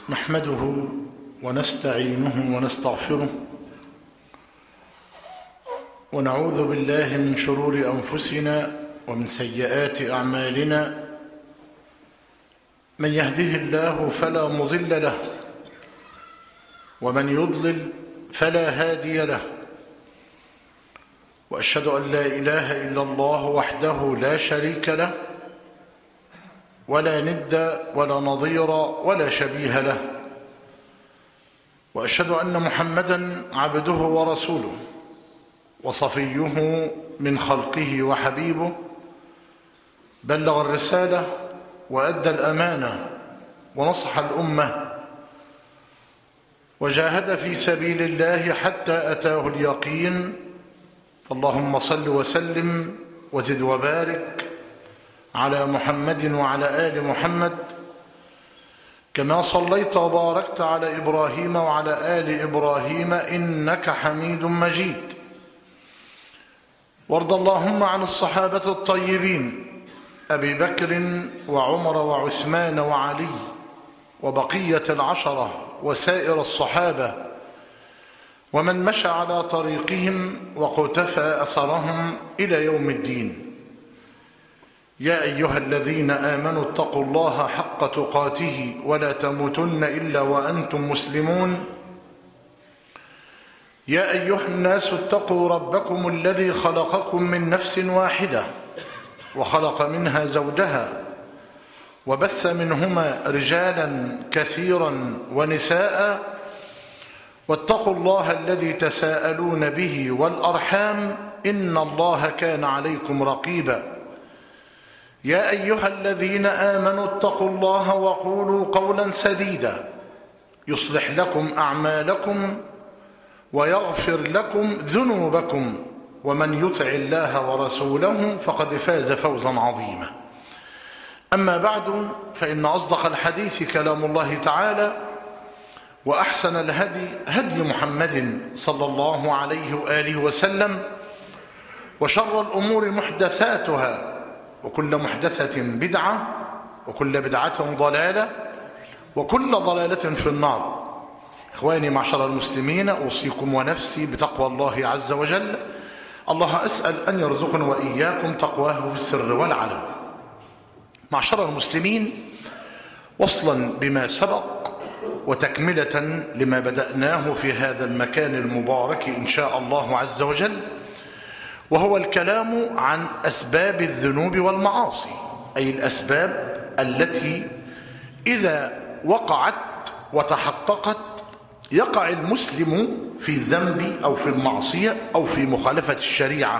نحمده ونستعينه ونستغفره ونعوذ بالله من شرور أنفسنا ومن سيئات أعمالنا. من يهده الله فلا مضل له ومن يضلل فلا هادي له، وأشهد أن لا إله إلا الله وحده لا شريك له ولا ند ولا نظير ولا شبيه له، وأشهد أن محمدًا عبده ورسوله وصفيه من خلقه وحبيبه، بلغ الرسالة وأدى الأمانة ونصح الأمة وجاهد في سبيل الله حتى أتاه اليقين. اللهم صل وسلم وزد وبارك على محمد وعلى آل محمد كما صليت وباركت على إبراهيم وعلى آل إبراهيم إنك حميد مجيد. وارض اللهم عن الصحابة الطيبين أبي بكر وعمر وعثمان وعلي وبقية العشرة وسائر الصحابة ومن مشى على طريقهم وقتفى أثرهم إلى يوم الدين. يا أيها الذين آمنوا اتقوا الله حق تقاته ولا تموتن إلا وأنتم مسلمون. يا أيها الناس اتقوا ربكم الذي خلقكم من نفس واحدة وخلق منها زوجها وبث منهما رجالا كثيرا ونساء، واتقوا الله الذي تساءلون به والأرحام إن الله كان عليكم رقيبا. يا أيها الذين آمنوا اتقوا الله وقولوا قولا سديدا يصلح لكم أعمالكم ويغفر لكم ذنوبكم، ومن يطع الله ورسوله فقد فاز فوزا عظيما. أما بعد، فإن أصدق الحديث كلام الله تعالى، وأحسن الهدي هدي محمد صلى الله عليه وآله وسلم، وشر الأمور محدثاتها، وكل محدثة بدعة، وكل بدعة ضلالة، وكل ضلالة في النار. إخواني معشر المسلمين، أوصيكم ونفسي بتقوى الله عز وجل. الله أسأل أن يرزقنا وإياكم تقواه في السر والعلن. معشر المسلمين، وصلا بما سبق وتكملة لما بدأناه في هذا المكان المبارك إن شاء الله عز وجل، وهو الكلام عن أسباب الذنوب والمعاصي، أي الأسباب التي إذا وقعت وتحققت يقع المسلم في الذنب أو في المعصية أو في مخالفة الشريعة،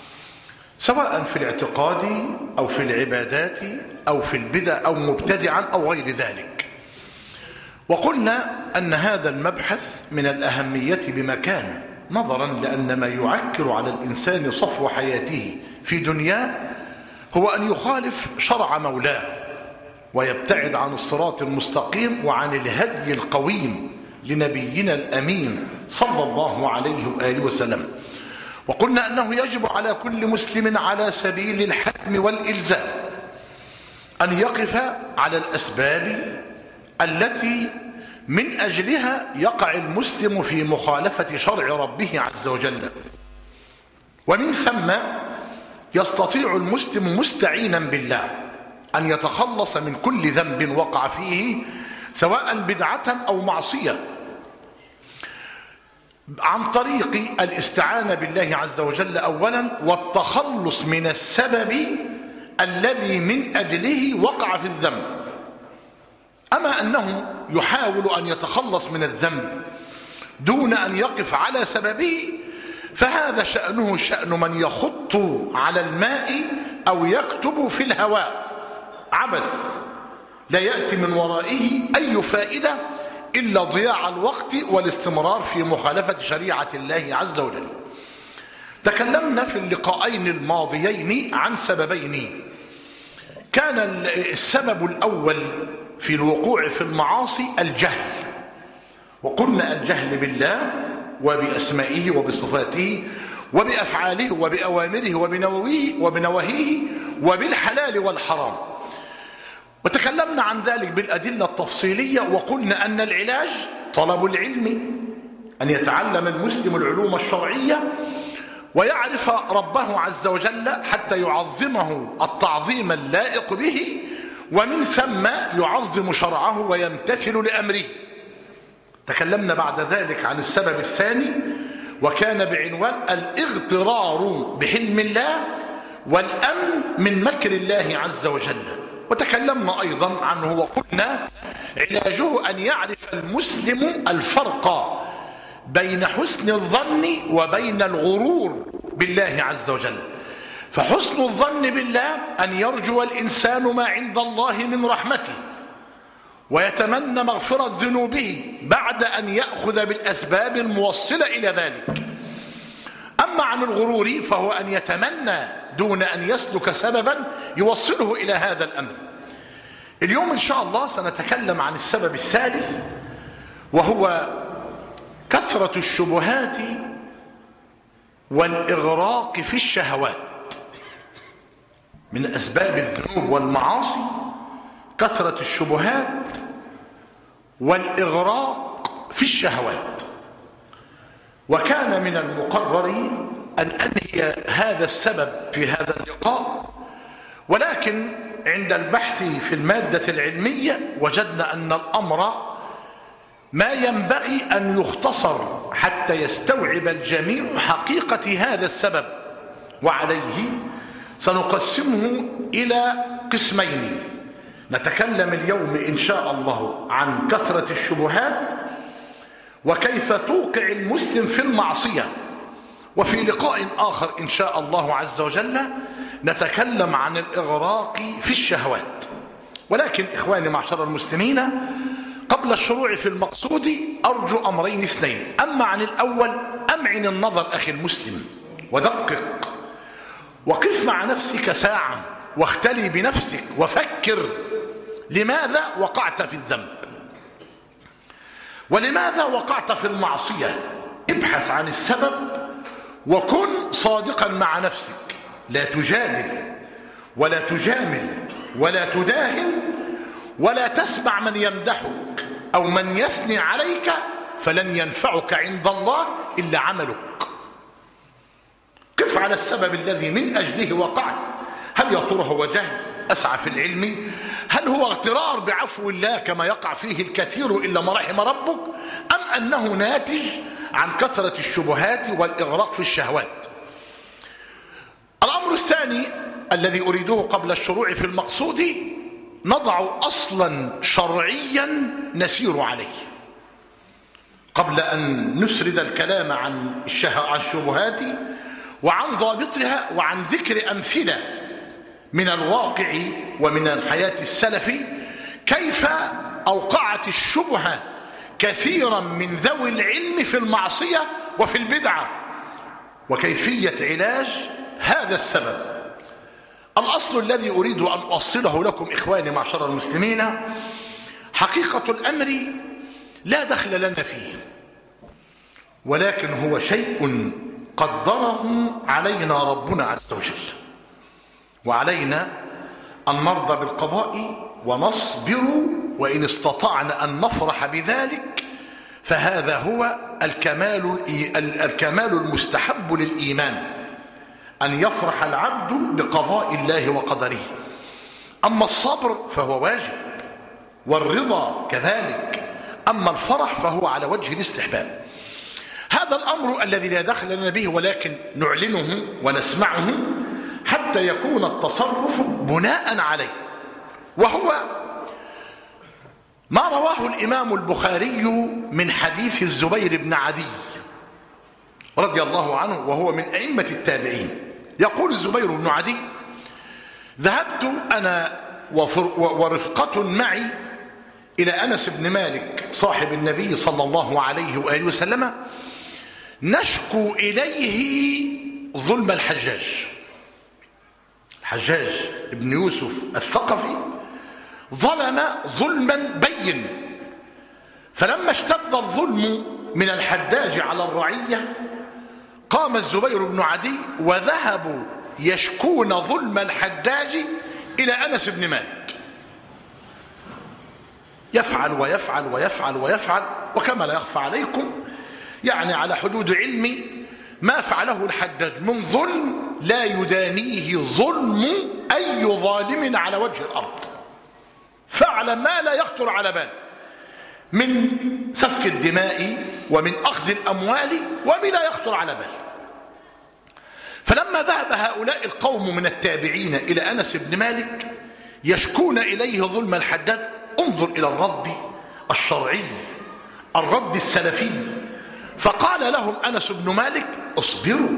سواء في الاعتقاد أو في العبادات أو في البدع أو مبتدعا أو غير ذلك. وقلنا أن هذا المبحث من الأهمية بمكان، نظرا لأن ما يعكر على الإنسان صفو حياته في دنياه هو أن يخالف شرع مولاه ويبتعد عن الصراط المستقيم وعن الهدي القويم لنبينا الأمين صلى الله عليه وآله وسلم. وقلنا أنه يجب على كل مسلم على سبيل الحتم والإلزام أن يقف على الأسباب التي من أجلها يقع المسلم في مخالفة شرع ربه عز وجل، ومن ثم يستطيع المسلم مستعينا بالله أن يتخلص من كل ذنب وقع فيه، سواء بدعة أو معصية، عن طريق الاستعانة بالله عز وجل أولا، والتخلص من السبب الذي من أجله وقع في الذنب. أما أنه يحاول أن يتخلص من الذنب دون أن يقف على سببه، فهذا شأنه شأن من يخط على الماء أو يكتب في الهواء، عبث لا يأتي من ورائه أي فائدة إلا ضياع الوقت والاستمرار في مخالفة شريعة الله عز وجل. تكلمنا في اللقاءين الماضيين عن سببين. كان السبب الأول في الوقوع في المعاصي الجهل، وقلنا الجهل بالله وبأسمائه وبصفاته وبأفعاله وبأوامره وبنواهيه وبالحلال والحرام. وتكلمنا عن ذلك بالأدلة التفصيلية، وقلنا أن العلاج طلب العلم، أن يتعلم المسلم العلوم الشرعية ويعرف ربه عز وجل حتى يعظمه التعظيم اللائق به، ومن ثم يعظم شرعه ويمتثل لأمره. تكلمنا بعد ذلك عن السبب الثاني، وكان بعنوان الاغترار بحلم الله والأمن من مكر الله عز وجل. وتكلمنا أيضا عنه وقلنا علاجه أن يعرف المسلم الفرق بين حسن الظن وبين الغرور بالله عز وجل. فحسن الظن بالله أن يرجو الإنسان ما عند الله من رحمته ويتمنى مغفرة ذنوبه بعد أن يأخذ بالأسباب الموصلة إلى ذلك. أما عن الغرور فهو أن يتمنى دون أن يسلك سببا يوصله إلى هذا الأمر. اليوم إن شاء الله سنتكلم عن السبب الثالث، وهو كثرة الشبهات والإغراق في الشهوات. من أسباب الذنوب والمعاصي كثرة الشبهات والإغراق في الشهوات. وكان من المقرر أن أنهي هذا السبب في هذا اللقاء، ولكن عند البحث في المادة العلمية وجدنا أن الأمر ما ينبغي أن يختصر حتى يستوعب الجميع حقيقة هذا السبب، وعليه سنقسمه إلى قسمين. نتكلم اليوم إن شاء الله عن كثرة الشبهات وكيف توقع المسلم في المعصية، وفي لقاء آخر إن شاء الله عز وجل نتكلم عن الإغراق في الشهوات. ولكن إخواني معشر المسلمين، قبل الشروع في المقصود أرجو أمرين اثنين. أما عن الأول، أمعن النظر أخي المسلم ودقق، وقف مع نفسك ساعة واختلي بنفسك وفكر لماذا وقعت في الذنب، ولماذا وقعت في المعصية. ابحث عن السبب وكن صادقا مع نفسك، لا تجادل ولا تجامل ولا تداهن ولا تسمع من يمدحك أو من يثني عليك، فلن ينفعك عند الله إلا عملك. قف على السبب الذي من أجله وقعت. هل يا ترى هو جهل أسعى في العلم؟ هل هو اغترار بعفو الله كما يقع فيه الكثير إلا ما رحم ربك؟ أم أنه ناتج عن كثرة الشبهات والإغراق في الشهوات؟ الأمر الثاني الذي أريده قبل الشروع في المقصود، نضع أصلا شرعيا نسير عليه قبل أن نسرد الكلام عن الشبهات وعن ضابطها وعن ذكر أمثلة من الواقع ومن الحياة السلف كيف أوقعت الشبهة كثيرا من ذوي العلم في المعصية وفي البدعة، وكيفية علاج هذا السبب. الأصل الذي أريد أن أوصله لكم إخواني معشر المسلمين، حقيقة الأمر لا دخل لنا فيه، ولكن هو شيء قدره علينا ربنا عز وجل، وعلينا أن نرضى بالقضاء ونصبر، وإن استطعنا أن نفرح بذلك فهذا هو الكمال المستحب للإيمان، أن يفرح العبد بقضاء الله وقدره. أما الصبر فهو واجب، والرضا كذلك، أما الفرح فهو على وجه الاستحباب. هذا الأمر الذي لا دخل لنا به، ولكن نعلنه ونسمعه حتى يكون التصرف بناء عليه، وهو ما رواه الإمام البخاري من حديث الزبير بن عدي رضي الله عنه، وهو من أئمة التابعين. يقول الزبير بن عدي: ذهبت أنا ورفقة معي إلى أنس بن مالك صاحب النبي صلى الله عليه وآله وسلم نشكو إليه ظلم الحجاج بن يوسف الثقفي، ظلم ظلما بين. فلما اشتد الظلم من الحجاج على الرعية قام الزبير بن عدي وذهبوا يشكون ظلم الحجاج إلى أنس بن مالك. يفعل ويفعل ويفعل ويفعل، وكما لا يخفى عليكم يعني على حدود علمي ما فعله الحجاج من ظلم لا يدانيه ظلم أي ظالم على وجه الأرض. فعل ما لا يخطر على بال من سفك الدماء ومن أخذ الأموال وما لا يخطر على بال. فلما ذهب هؤلاء القوم من التابعين إلى أنس بن مالك يشكون إليه ظلم الحجاج، انظر إلى الرد الشرعي، الرد السلفي. فقال لهم أنس بن مالك: اصبروا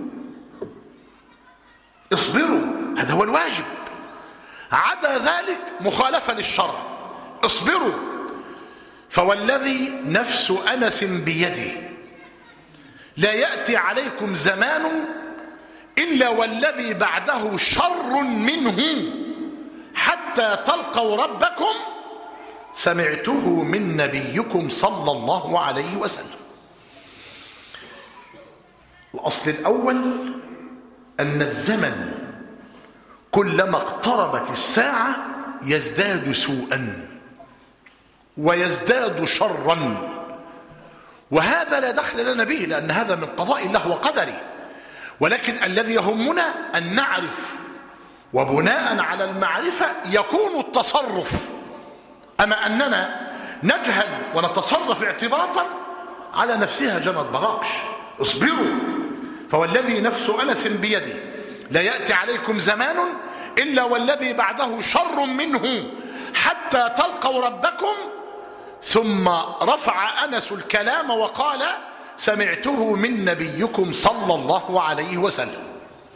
اصبروا، هذا هو الواجب، عدا ذلك مخالفة للشرع، اصبروا. فوالذي نفس أنس بيده لا يأتي عليكم زمان إلا والذي بعده شر منه حتى تلقوا ربكم سمعته من نبيكم صلى الله عليه وسلم. الأصل الأول أن الزمن كلما اقتربت الساعة يزداد سوءا ويزداد شرا، وهذا لا دخل لنا به لأن هذا من قضاء الله وقدره، ولكن الذي يهمنا أن نعرف، وبناء على المعرفة يكون التصرف. أما أننا نجهل ونتصرف اعتباطا على نفسها جنت براقش. اصبروا، فوالذي نفس أنس بيده لا يأتي عليكم زمان إلا والذي بعده شر منه حتى تلقوا ربكم. ثم رفع أنس الكلام وقال: سمعته من نبيكم صلى الله عليه وسلم.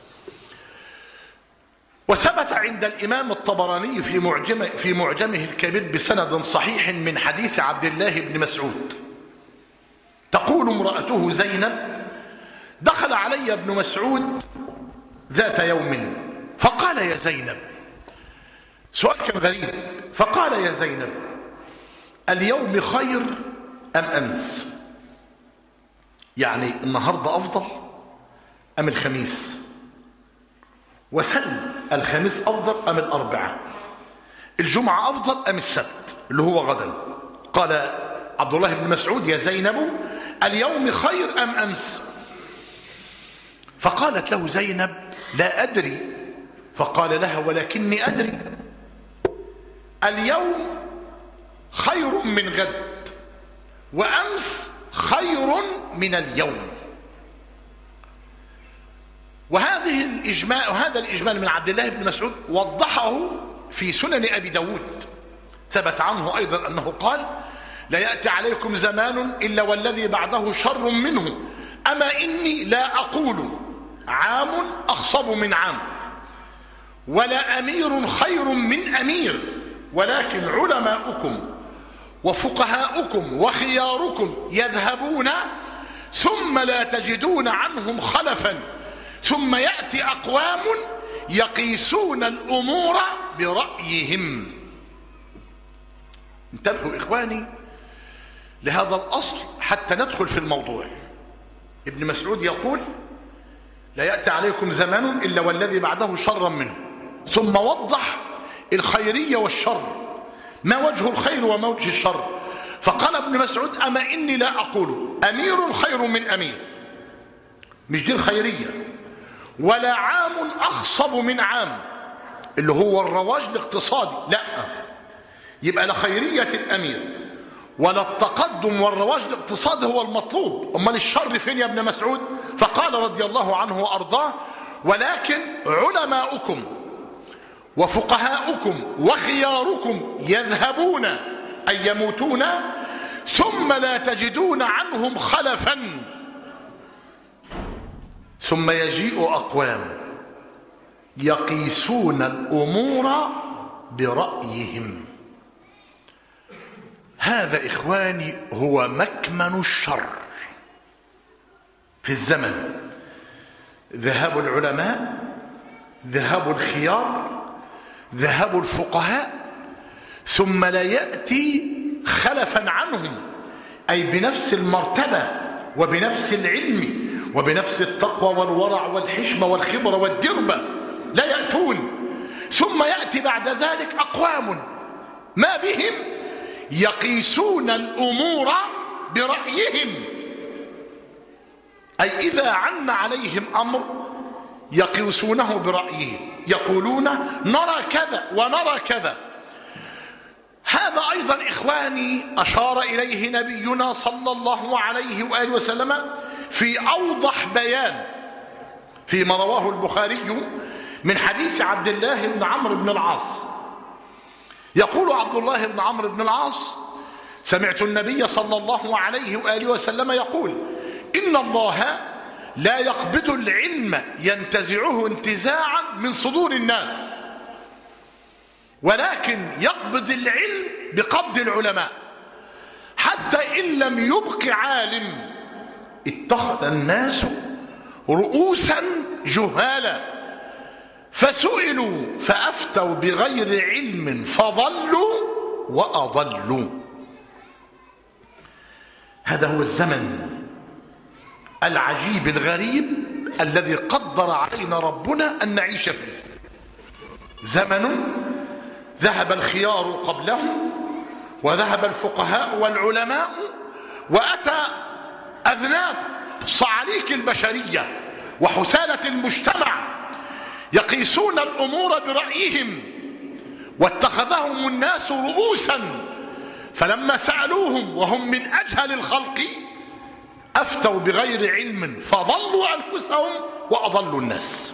وثبت عند الإمام الطبراني في معجمه الكبير بسند صحيح من حديث عبد الله بن مسعود، تقول امرأته زينب: دخل علي ابن مسعود ذات يوم فقال: يا زينب، سؤال كان غريب، فقال: يا زينب، اليوم خير أم أمس؟ يعني النهاردة أفضل أم الخميس؟ وسل الخميس أفضل أم الأربعاء؟ الجمعة أفضل أم السبت اللي هو غدا؟ قال عبد الله بن مسعود: يا زينب، اليوم خير أم أمس؟ فقالت له زينب: لا أدري. فقال لها: ولكني أدري، اليوم خير من غد، وأمس خير من اليوم. وهذا الإجمال من عبد الله بن مسعود وضحه في سنن أبي داود. ثبت عنه أيضا أنه قال: لا يأتي عليكم زمان إلا والذي بعده شر منه، أما إني لا أقول عام أخصب من عام، ولا أمير خير من أمير، ولكن علماؤكم وفقهاؤكم وخياركم يذهبون ثم لا تجدون عنهم خلفا، ثم يأتي أقوام يقيسون الأمور برأيهم. انتبهوا إخواني لهذا الأصل حتى ندخل في الموضوع. ابن مسعود يقول: لا يأتي عليكم زمان إلا والذي بعده شرا منه، ثم وضح الخيرية والشر، ما وجه الخير وما وجه الشر. فقال ابن مسعود: أما إني لا أقول أمير خير من أمير، مش دي الخيرية، ولا عام أخصب من عام اللي هو الرواج الاقتصادي، لا، يبقى لا خيرية الأمير ولا التقدم والرواج الاقتصادي هو المطلوب. أمال الشر فين يا ابن مسعود؟ فقال رضي الله عنه وأرضاه: ولكن علماؤكم وفقهاؤكم وخياركم يذهبون أي يموتون ثم لا تجدون عنهم خلفا، ثم يجيء أقوام يقيسون الأمور برأيهم. هذا إخواني هو مكمن الشر في الزمن، ذهاب العلماء، ذهاب الخيار، ذهاب الفقهاء، ثم لا يأتي خلفا عنهم، أي بنفس المرتبة وبنفس العلم وبنفس التقوى والورع والحشمة والخبرة والدربة، لا يأتون. ثم يأتي بعد ذلك أقوام ما بهم يقيسون الأمور برأيهم، أي إذا عن عليهم أمر يقيسونه برأيهم، يقولون نرى كذا ونرى كذا. هذا أيضا إخواني أشار إليه نبينا صلى الله عليه وآله وسلم في أوضح بيان فيما رواه البخاري من حديث عبد الله بن عمرو بن العاص. يقول عبد الله بن عمرو بن العاص: سمعت النبي صلى الله عليه وآله وسلم يقول: إن الله لا يقبض العلم ينتزعه انتزاعا من صدور الناس، ولكن يقبض العلم بقبض العلماء، حتى إن لم يبق عالم اتخذ الناس رؤوسا جهالا فسئلوا فأفتوا بغير علم فضلوا وأضلوا. هذا هو الزمن العجيب الغريب الذي قدر علينا ربنا أن نعيش فيه. زمن ذهب الخيار قبله وذهب الفقهاء والعلماء، وأتى أذناب صعاليك البشرية وحسالة المجتمع يقيسون الأمور برأيهم، واتخذهم الناس رؤوسا، فلما سألوهم وهم من أجهل الخلق أفتوا بغير علم فضلوا أنفسهم وأضلوا الناس.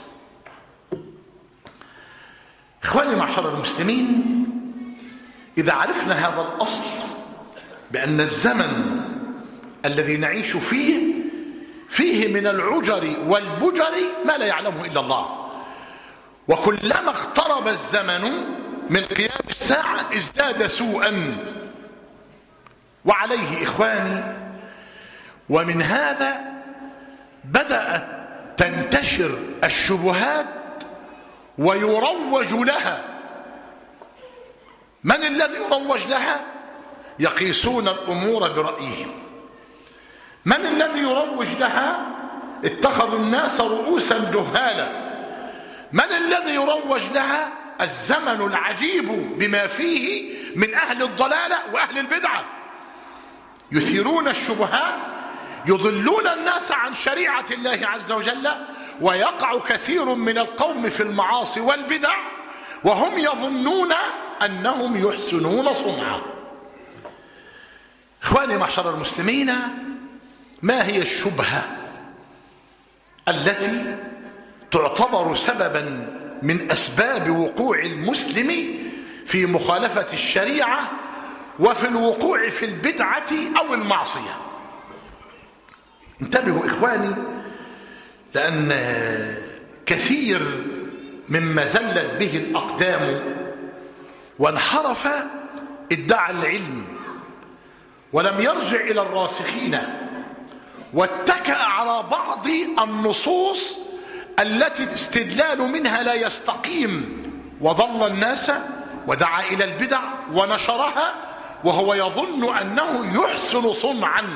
إخواني معشر المسلمين، إذا عرفنا هذا الأصل بأن الزمن الذي نعيش فيه من العجر والبجر ما لا يعلمه إلا الله، وكلما اقترب الزمن من قيام الساعة ازداد سوءا. وعليه إخواني، ومن هذا بدأت تنتشر الشبهات ويروج لها. من الذي يروج لها؟ يقيسون الأمور برأيهم. من الذي يروج لها؟ اتخذوا الناس رؤوسا جهالا. من الذي يروج لها؟ الزمن العجيب بما فيه من أهل الضلالة وأهل البدعة، يثيرون الشبهات، يضلون الناس عن شريعة الله عز وجل، ويقع كثير من القوم في المعاصي والبدع وهم يظنون أنهم يحسنون صنعا. إخواني معشر المسلمين، ما هي الشبهة التي تعتبر سببا من أسباب وقوع المسلم في مخالفة الشريعة وفي الوقوع في البدعة أو المعصية؟ انتبهوا إخواني، لأن كثير مما زلت به الأقدام وانحرف ادعى العلم ولم يرجع إلى الراسخين، واتكأ على بعض النصوص التي الاستدلال منها لا يستقيم، وضل الناس ودعا إلى البدع ونشرها وهو يظن أنه يحسن صنعا.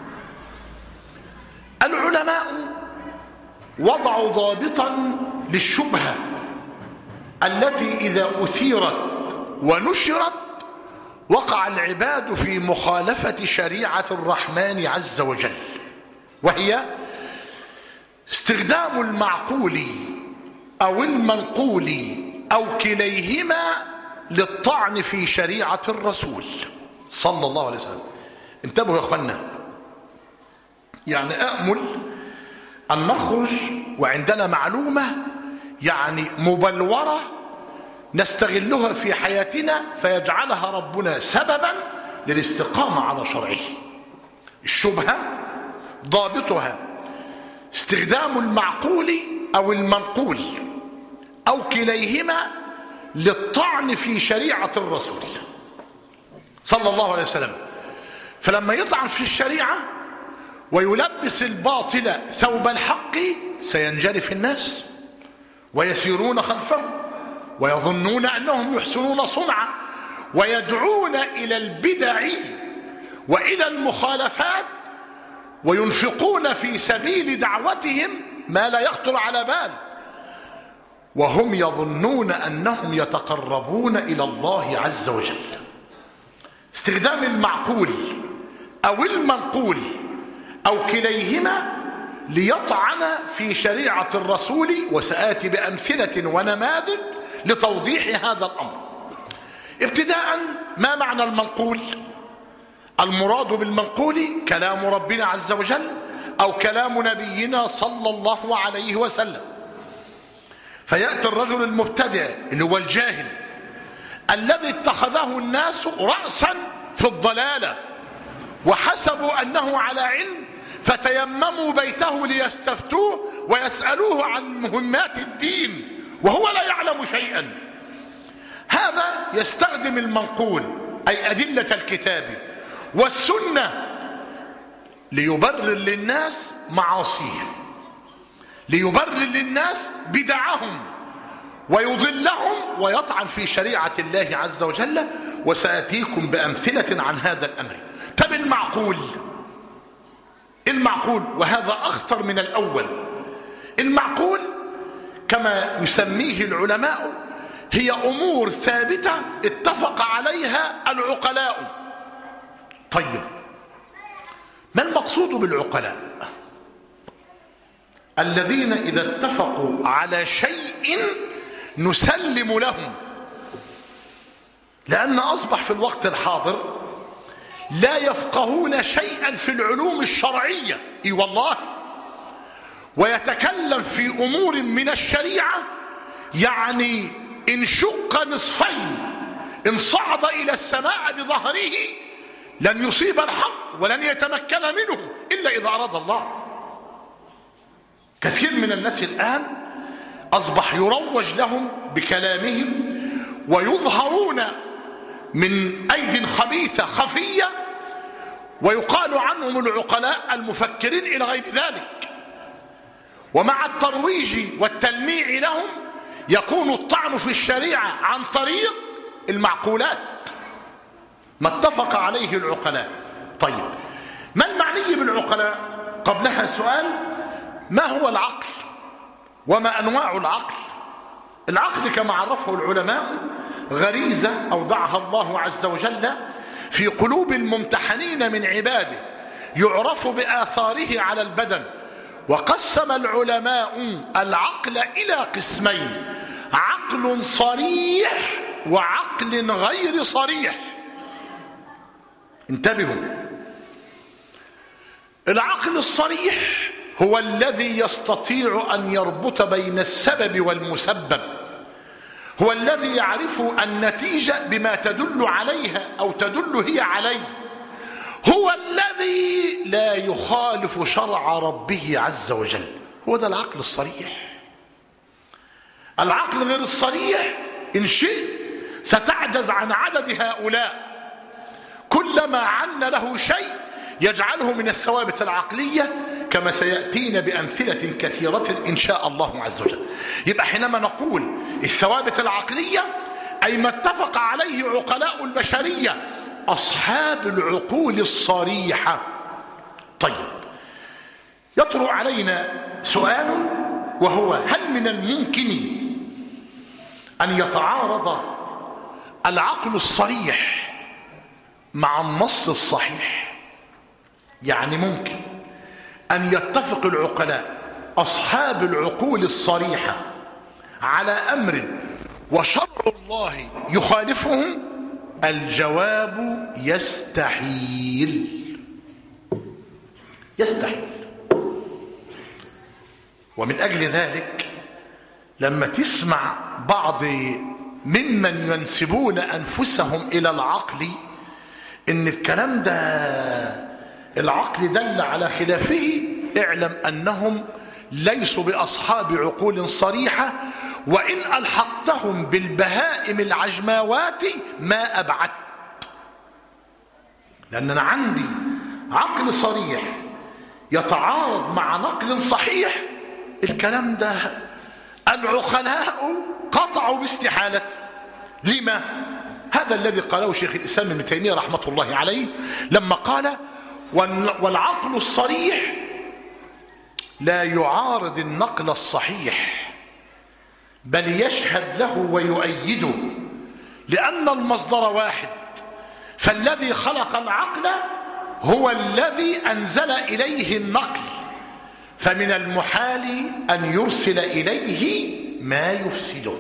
العلماء وضعوا ضابطا للشبهة التي إذا أثيرت ونشرت وقع العباد في مخالفة شريعة الرحمن عز وجل، وهي استخدام المعقول أو المنقول أو كليهما للطعن في شريعة الرسول صلى الله عليه وسلم. انتبهوا يا أخوانا، يعني أأمل أن نخرج وعندنا معلومة يعني مبلورة نستغلها في حياتنا فيجعلها ربنا سببا للاستقامة على شرعه. الشبهة ضابطها استخدام المعقول أو المنقول أو كليهما للطعن في شريعة الرسول صلى الله عليه وسلم. فلما يطعن في الشريعة ويلبس الباطل ثوب الحق سينجرف الناس ويسيرون خلفه ويظنون أنهم يحسنون صنعا، ويدعون إلى البدع وإلى المخالفات، وينفقون في سبيل دعوتهم ما لا يخطر على بال، وهم يظنون أنهم يتقربون إلى الله عز وجل. استخدام المعقول أو المنقول أو كليهما ليطعن في شريعة الرسول، وسآتي بأمثلة ونماذج لتوضيح هذا الأمر. ابتداء، ما معنى المنقول؟ المراد بالمنقول كلام ربنا عز وجل أو كلام نبينا صلى الله عليه وسلم. فيأتي الرجل المبتدع اللي هو الجاهل الذي اتخذه الناس رأسا في الضلالة وحسبوا أنه على علم، فتيمموا بيته ليستفتوه ويسألوه عن مهمات الدين وهو لا يعلم شيئا. هذا يستخدم المنقول أي أدلة الكتاب والسنة ليبرر للناس معاصيهم، ليبرر للناس بدعهم ويضلهم ويطعن في شريعة الله عز وجل، وسأتيكم بأمثلة عن هذا الأمر. طب المعقول وهذا أخطر من الأول. المعقول كما يسميه العلماء هي أمور ثابتة اتفق عليها العقلاء. طيب، ما المقصود بالعقلاء؟ الذين إذا اتفقوا على شيء نسلم لهم، لأن أصبح في الوقت الحاضر لا يفقهون شيئا في العلوم الشرعية، اي والله، ويتكلم في أمور من الشريعة يعني إن شق نصفين، إن صعد إلى السماء بظهره لن يصيب الحق ولن يتمكن منه إلا إذا أراد الله. كثير من الناس الآن أصبح يروج لهم بكلامهم ويظهرون من أيدي خبيثة خفية، ويقال عنهم العقلاء المفكرين إلى غير ذلك. ومع الترويج والتلميع لهم يكون الطعن في الشريعة عن طريق المعقولات، ما اتفق عليه العقلاء. طيب، ما المعني بالعقلاء؟ قبلها سؤال: ما هو العقل وما أنواع العقل؟ العقل كما عرفه العلماء غريزة أودعها الله عز وجل في قلوب الممتحنين من عباده، يعرف بآثاره على البدن. وقسم العلماء العقل إلى قسمين: عقل صريح وعقل غير صريح. انتبهوا، العقل الصريح هو الذي يستطيع أن يربط بين السبب والمسبب، هو الذي يعرف النتيجة بما تدل عليها أو تدل هي عليه، هو الذي لا يخالف شرع ربه عز وجل. هو ده العقل الصريح. العقل غير الصريح إن شئت ستعجز عن عدد هؤلاء، كلما عن له شيء يجعله من الثوابت العقلية، كما سيأتينا بأمثلة كثيرة إن شاء الله عز وجل. يبقى حينما نقول الثوابت العقلية أي ما اتفق عليه عقلاء البشرية أصحاب العقول الصريحة. طيب، يطرأ علينا سؤال، وهو: هل من الممكن أن يتعارض العقل الصريح مع النص الصحيح؟ يعني ممكن أن يتفق العقلاء أصحاب العقول الصريحة على أمر وشرع الله يخالفهم؟ الجواب: يستحيل. يستحيل. ومن أجل ذلك لما تسمع بعض ممن ينسبون أنفسهم إلى العقل إن الكلام ده العقل دل على خلافه، اعلم أنهم ليسوا بأصحاب عقول صريحة، وإن ألحقتهم بالبهائم العجماوات ما أبعدت. لأن أنا عندي عقل صريح يتعارض مع نقل صحيح، الكلام ده العقلاء قطعوا باستحالته. لما؟ هذا الذي قاله شيخ الإسلام ابن تيمية رحمة الله عليه لما قال: والعقل الصريح لا يعارض النقل الصحيح، بل يشهد له ويؤيده، لأن المصدر واحد، فالذي خلق العقل هو الذي أنزل إليه النقل، فمن المحال أن يرسل إليه ما يفسده.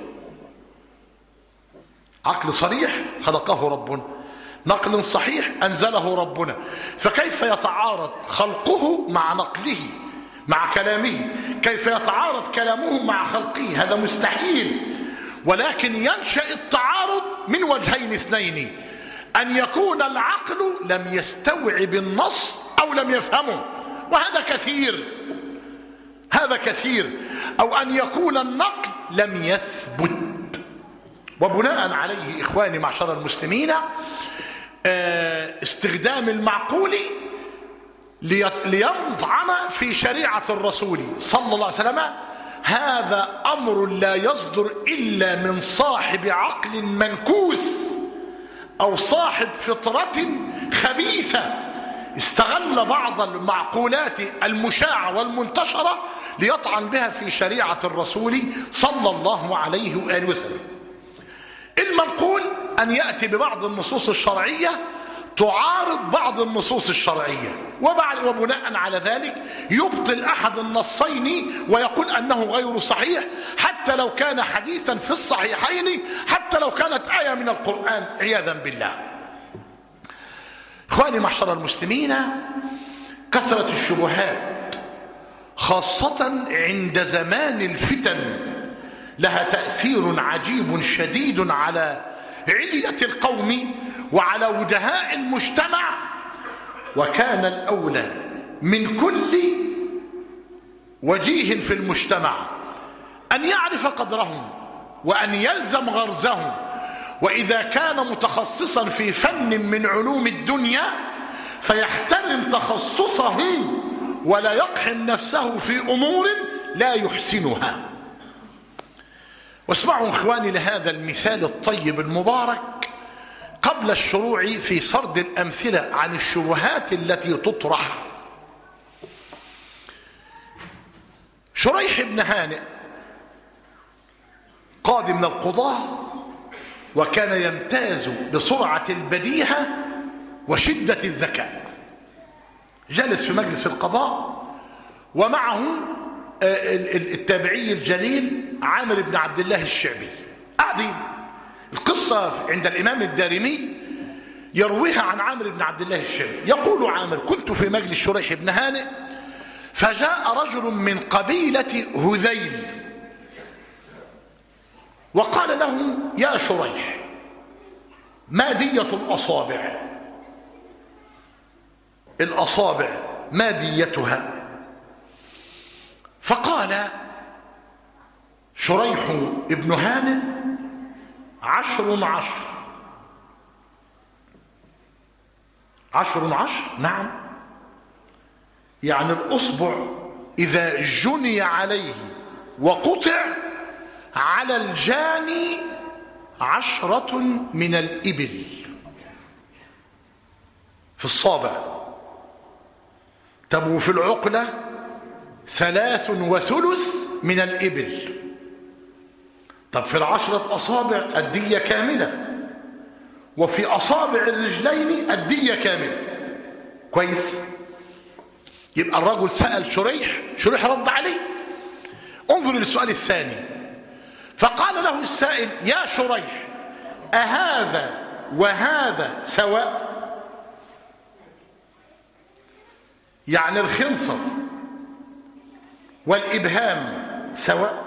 عقل صريح خلقه ربنا، نقل صحيح أنزله ربنا، فكيف يتعارض خلقه مع نقله مع كلامه؟ كيف يتعارض كلامه مع خلقه؟ هذا مستحيل. ولكن ينشأ التعارض من وجهين اثنين: أن يكون العقل لم يستوعب النص أو لم يفهمه، وهذا كثير، هذا كثير، أو أن يكون النقل لم يثبت. وبناء عليه إخواني معشر المسلمين، استخدام المعقول ليطعن في شريعة الرسول صلى الله عليه وسلم هذا أمر لا يصدر إلا من صاحب عقل منكوس أو صاحب فطرة خبيثة استغل بعض المعقولات المشاعة والمنتشرة ليطعن بها في شريعة الرسول صلى الله عليه وآله وسلم. المنقول أن يأتي ببعض النصوص الشرعية تعارض بعض النصوص الشرعية، وبناء على ذلك يبطل أحد النصين ويقول أنه غير صحيح، حتى لو كان حديثا في الصحيحين، حتى لو كانت آية من القرآن، عياذا بالله. إخواني معشر المسلمين، كثرة الشبهات خاصة عند زمان الفتن لها تأثير عجيب شديد على علية القوم وعلى وجهاء المجتمع، وكان الأولى من كل وجيه في المجتمع أن يعرف قدرهم وأن يلزم غرزهم، وإذا كان متخصصا في فن من علوم الدنيا فيحترم تخصصه ولا يقحم نفسه في أمور لا يحسنها. واسمعوا إخواني لهذا المثال الطيب المبارك قبل الشروع في سرد الأمثلة عن الشبهات التي تطرح. شريح بن هانئ قاضي من القضاة، وكان يمتاز بسرعة البديهة وشدة الذكاء. جلس في مجلس القضاء ومعه التابعي الجليل عامر بن عبد الله الشعبي، قاعدين. القصة عند الإمام الدارمي يرويها عن عامر بن عبد الله الشعبي. يقول عامر: كنت في مجلس شريح بن هانئ فجاء رجل من قبيلة هذيل وقال له: يا شريح، ما دية الأصابع؟ الأصابع ما ديتها؟ فقال شريح ابن هانئ: 10 10. 10 10؟ نعم، يعني الأصبع إذا جني عليه وقطع على الجاني 10 من الإبل في الصابع. طب وفي العقلة 3 1/3 من الإبل. طب في 10 أصابع الدية كاملة، وفي أصابع الرجلين الدية كاملة. كويس؟ يبقى الرجل سأل شريح رد عليه. انظر للسؤال الثاني، فقال له السائل: يا شريح، أهذا وهذا سواء؟ يعني الخنصر والإبهام سواء؟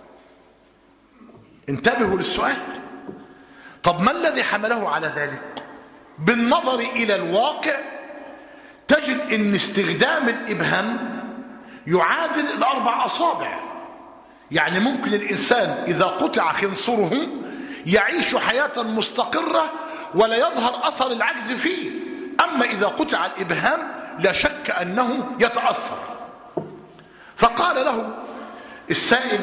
انتبهوا للسؤال. طب ما الذي حمله على ذلك؟ بالنظر إلى الواقع تجد أن استخدام الإبهام يعادل 4 أصابع. يعني ممكن الإنسان إذا قطع خنصره يعيش حياة مستقرة ولا يظهر أثر العجز فيه، أما إذا قطع الإبهام لا شك أنه يتأثر. فقال له السائل: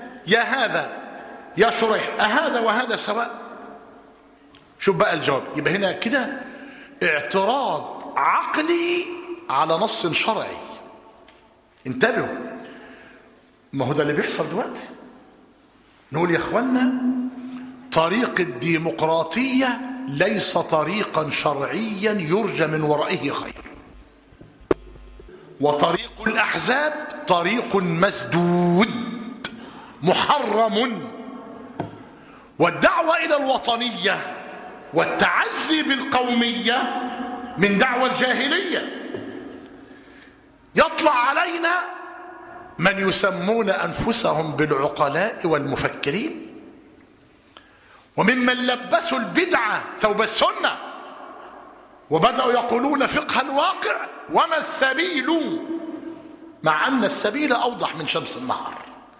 يا شريح، أهذا وهذا سواء؟ شوف بقى الجواب. يبقى هنا كده اعتراض عقلي على نص شرعي. انتبهوا، ما هو ده اللي بيحصل دلوقتي. نقول يا اخوانا طريق الديمقراطية ليس طريقا شرعيا يرجى من ورائه خير. وطريق الأحزاب طريق مسدود محرم. والدعوة إلى الوطنية والتعزي بالقومية من دعوة الجاهلية. يطلع علينا من يسمون أنفسهم بالعقلاء والمفكرين، وممن لبسوا البدعة ثوب السنة وبدأوا يقولون فقه الواقع وما السبيل، مع أن السبيل أوضح من شمس النهار.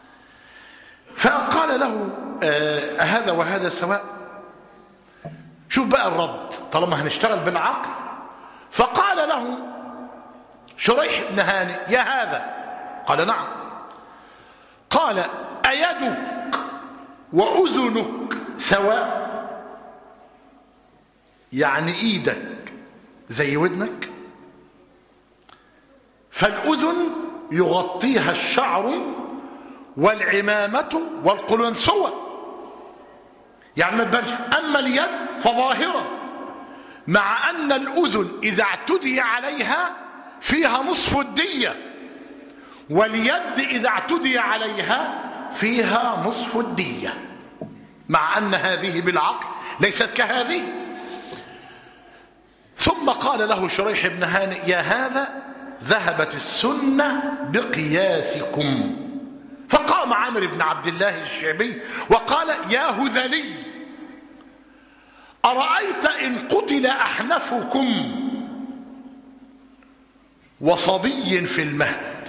فقال له هذا وهذا سواء. شوف بقى الرد طالما هنشتغل بالعقل. فقال له شريح بن هانئ يا هذا، قال نعم. قال أيدك وأذنك سواء؟ يعني إيدك زي ودنك؟ فالأذن يغطيها الشعر والعمامة والقلنسوة، يعني ما تبانش. أما اليد فظاهرة، مع أن الأذن إذا اعتدي عليها فيها نصف الدية، واليد إذا اعتدي عليها فيها نصف الدية، مع أن هذه بالعقل ليست كهذه. ثم قال له شريح بن هانئ يا هذا ذهبت السنة بقياسكم. فقام عامر بن عبد الله الشعبي وقال يا هذلي أرأيت إن قتل أحنفكم وصبي في المهد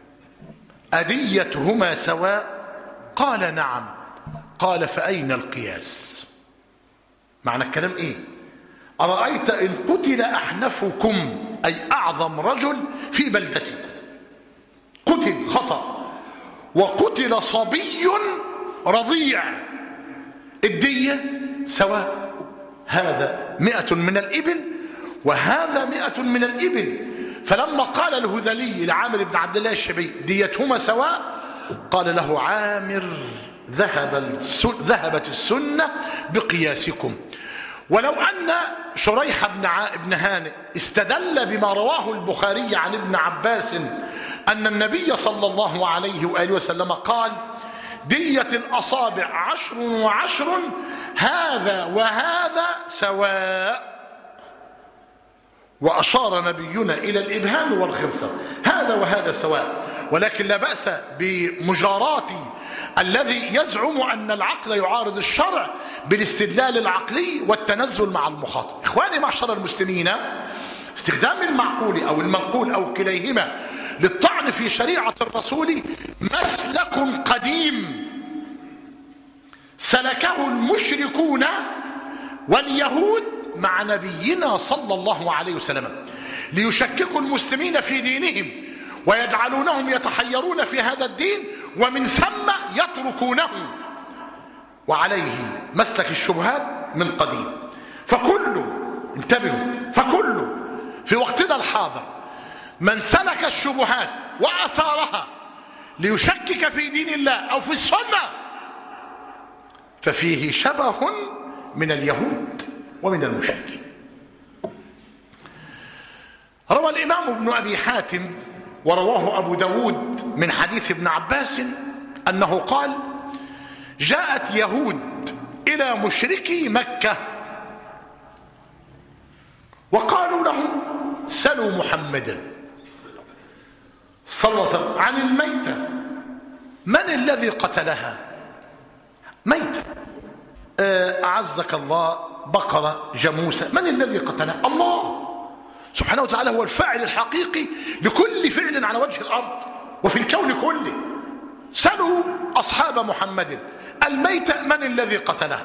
أديتهما سواء؟ قال نعم. قال فأين القياس؟ معنى الكلام إيه؟ أرأيت إن قتل أحنفكم أي أعظم رجل في بلدتكم قتل خطأ، وقتل صبي رضيع، الدية سواء، هذا 100 من الإبل وهذا 100 من الإبل. فلما قال الهذلي لعامر بن عبد الله الشعبي ديتهما سواء، قال له عامر ذهبت السنة بقياسكم. ولو أن شريح بن هانئ استدل بما رواه البخاري عن ابن عباس أن النبي صلى الله عليه وآله وسلم قال دية الأصابع 10 و10 هذا وهذا سواء، وأشار نبينا إلى الإبهام والخرصة، هذا وهذا سواء. ولكن لا بأس بمجاراة الذي يزعم أن العقل يعارض الشرع بالاستدلال العقلي والتنزل مع المخاطب. إخواني معشر المسلمين، استخدام المعقول أو المنقول أو كليهما للطعن في شريعة الرسول مسلك قديم سلكه المشركون واليهود مع نبينا صلى الله عليه وسلم ليشككوا المسلمين في دينهم ويجعلونهم يتحيرون في هذا الدين ومن ثم يتركونه. وعليه مسلك الشبهات من قديم. فكل انتبهوا، فكل في وقتنا الحاضر من سلك الشبهات وأثارها ليشكك في دين الله أو في السنة ففيه شبه من اليهود ومن المشركين. روى الإمام ابن أبي حاتم ورواه أبو داود من حديث ابن عباس أنه قال جاءت يهود إلى مشركي مكة وقالوا لهم سلوا محمدا صلى الله عليه وسلم عن الميتة، من الذي قتلها؟ ميتة، أعزك الله، بقرة، جاموسة، من الذي قتلها؟ الله سبحانه وتعالى هو الفاعل الحقيقي لكل فعل على وجه الأرض وفي الكون كله. سلوا أصحاب محمد الميتة من الذي قتلها؟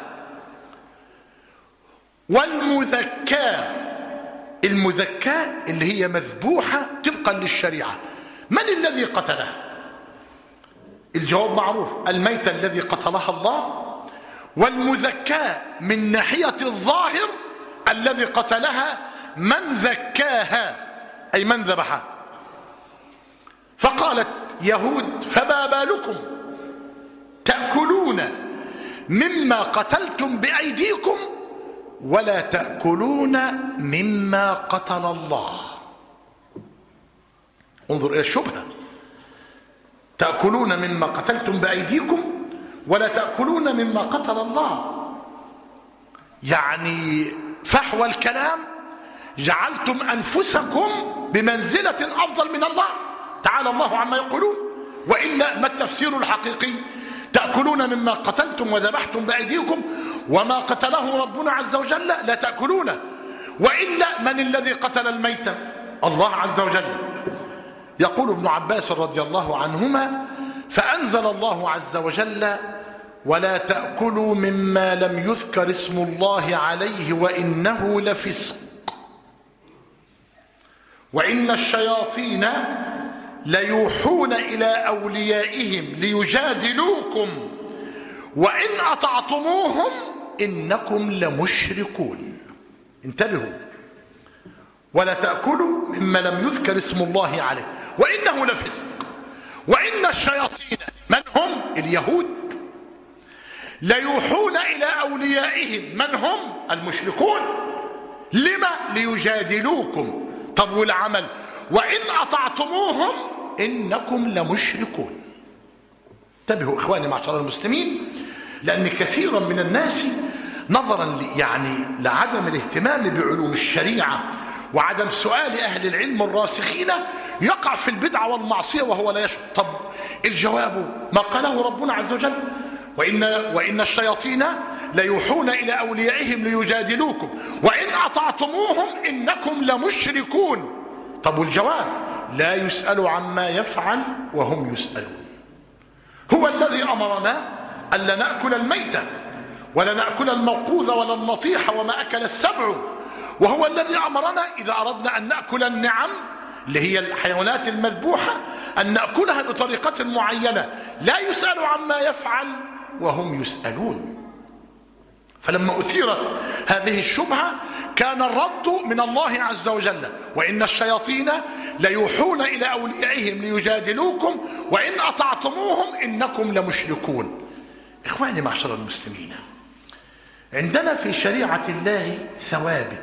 والمذكاة، المذكاة اللي هي مذبوحة طبقا للشريعة، من الذي قتلها؟ الجواب معروف، الميتة الذي قتلها الله، والمذكاة من ناحية الظاهر الذي قتلها من ذكاها أي من ذبحها. فقالت يهود فما بالكم تأكلون مما قتلتم بأيديكم ولا تأكلون مما قتل الله. انظر إلى الشبهة، تأكلون مما قتلتم بأيديكم ولا تأكلون مما قتل الله، يعني فحوى الكلام جعلتم أنفسكم بمنزلة أفضل من الله تعالى الله عما يقولون. وإلا ما التفسير الحقيقي؟ تأكلون مما قتلتم وذبحتم بأيديكم وما قتله ربنا عز وجل لا تأكلونه. وإلا من الذي قتل الميت؟ الله عز وجل. يقول ابن عباس رضي الله عنهما: فأنزل الله عز وجل: ولا تأكلوا مما لم يذكر اسم الله عليه وإنه لفسق وإن الشياطين ليوحون إلى أوليائهم ليجادلوكم وإن أطعتموهم إنكم لمشركون. انتبهوا، ولا تأكلوا مما لم يذكر اسم الله عليه وإنه لفسق وإن الشياطين من هم؟ اليهود ليوحون إلى أوليائهم من هم؟ المشركون. لما؟ ليجادلوكم. طب والعمل؟ وإن أطعتموهم إنكم لمشركون. انتبهوا إخواني معشر المسلمين، لأن كثيرا من الناس نظرا لعدم الاهتمام بعلوم الشريعة وعدم سؤال أهل العلم الراسخين يقع في البدعة والمعصية وهو لا يشعر. طب الجواب ما قاله ربنا عز وجل: وإن الشياطين ليوحون إلى أوليائهم ليجادلوكم وإن أطعتموهم إنكم لمشركون. طب والجواب: لا يسأل عما يفعل وهم يسألون. هو الذي أمرنا ألا نأكل الميتة ولا نأكل الموقوذ ولا النطيح وما أكل السبع، وهو الذي أمرنا إذا أردنا أن نأكل النعم اللي هي الحيوانات المذبوحة أن نأكلها بطريقة معينة. لا يسأل عما يفعل وهم يسألون. فلما أثيرت هذه الشبهة كان الرد من الله عز وجل: وإن الشياطين ليوحون إلى أوليائهم ليجادلوكم وإن أطعتموهم إنكم لمشركون. إخواني معشر المسلمين، عندنا في شريعة الله ثوابت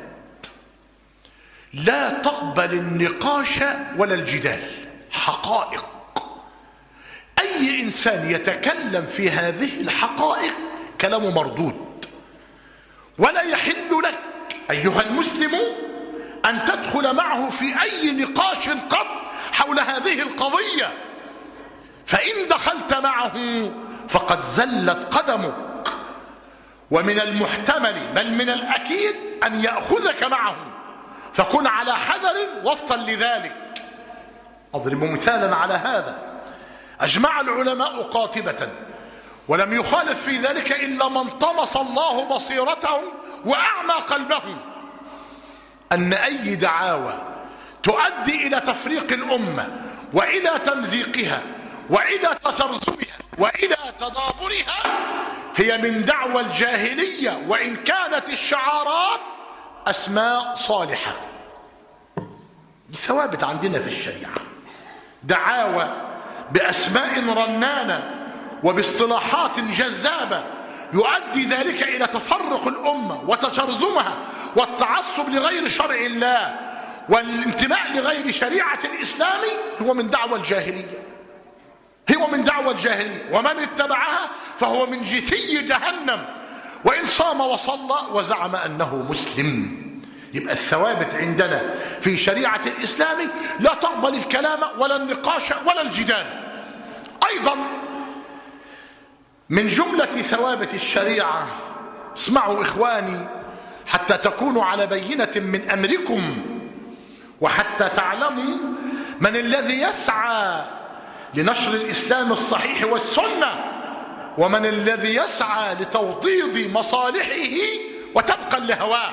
لا تقبل النقاش ولا الجدال، حقائق. أي إنسان يتكلم في هذه الحقائق كلامه مردود، ولا يحل لك أيها المسلم أن تدخل معه في أي نقاش قط حول هذه القضية، فإن دخلت معه فقد زلت قدمك، ومن المحتمل بل من الأكيد أن يأخذك معه، فكن على حذر وفقا لذلك. أضرب مثالا على هذا: أجمع العلماء قاطبة ولم يخالف في ذلك إلا من طمس الله بصيرته وأعمى قلبه أن أي دعاوى تؤدي إلى تفريق الأمة وإلى تمزيقها وإلى تشرذمها وإلى تدابرها هي من دعوى الجاهلية، وإن كانت الشعارات أسماء صالحة. دي ثوابت عندنا في الشريعة، دعاوى بأسماء رنانة وباصطلاحات جذابة يؤدي ذلك إلى تفرق الأمة وتشرذمها والتعصب لغير شرع الله والانتماء لغير شريعة الإسلام، هو من دعوى الجاهلية، هو من دعوى الجاهلية، ومن اتبعها فهو من جثي جهنم وإن صام وصلى وزعم أنه مسلم. يبقى الثوابت عندنا في شريعة الإسلام لا تقبل الكلام ولا النقاش ولا الجدال. أيضا من جملة ثوابت الشريعة، اسمعوا إخواني حتى تكونوا على بينة من أمركم وحتى تعلموا من الذي يسعى لنشر الإسلام الصحيح والسنة ومن الذي يسعى لتوطيد مصالحه وتبقى لهواه.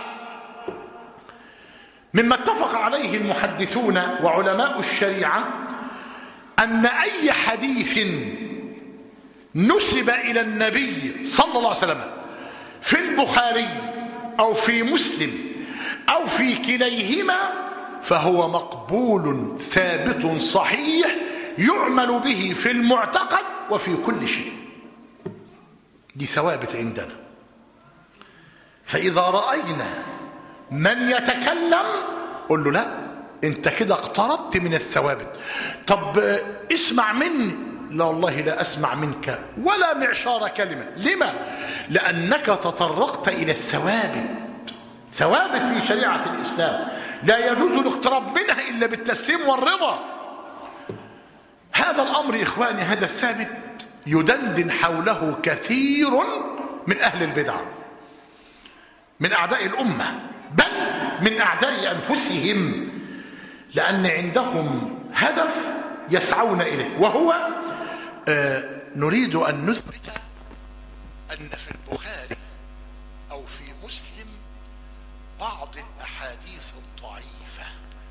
مما اتفق عليه المحدثون وعلماء الشريعة أن أي حديث نسب إلى النبي صلى الله عليه وسلم في البخاري أو في مسلم أو في كليهما فهو مقبول ثابت صحيح يعمل به في المعتقد وفي كل شيء. دي ثوابت عندنا. فإذا رأينا من يتكلم قل له لا، انت كده اقتربت من الثوابت. طب اسمع مني، لا والله لا أسمع منك ولا معشار كلمة. لما؟ لأنك تطرقت إلى الثوابت، ثوابت في شريعة الإسلام لا يجوز الاقتراب منها إلا بالتسليم والرضا. هذا الأمر إخواني، هذا الثابت يدندن حوله كثير من أهل البدع، من أعداء الأمة، بل من أعداء أنفسهم، لأن عندهم هدف يسعون إليه، وهو نريد أن نثبت أن في البخاري أو في مسلم بعض الأحاديث الضعيفة.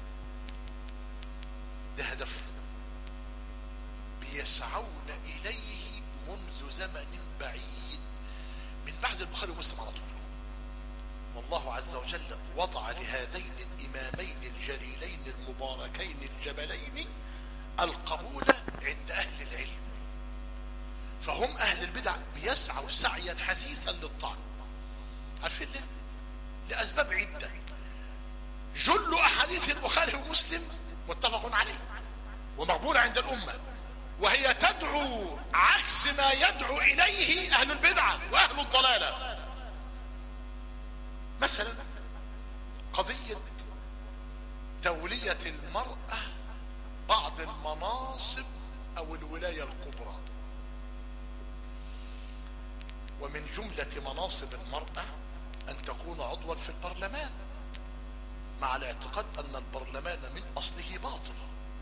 ده هدف بيسعون إليه منذ زمن بعيد، من بعد البخاري ومسلم على طول. والله عز وجل وضع لهذين الإمامين الجليلين المباركين الجبلين القبول عند أهل العلم، فهم أهل البدع بيسعوا سعيا حثيثا للطعن. عارفين ليه؟ لأسباب عدة. جل أحاديث البخاري ومسلم متفق عليه ومقبولة عند الأمة، وهي تدعو عكس ما يدعو إليه أهل البدعة وأهل الضلالة. مثلا قضية تولية المرأة بعض المناصب أو الولاية الكبرى. ومن جملة مناصب المرأة أن تكون عضوا في البرلمان، مع الاعتقاد أن البرلمان من أصله باطل.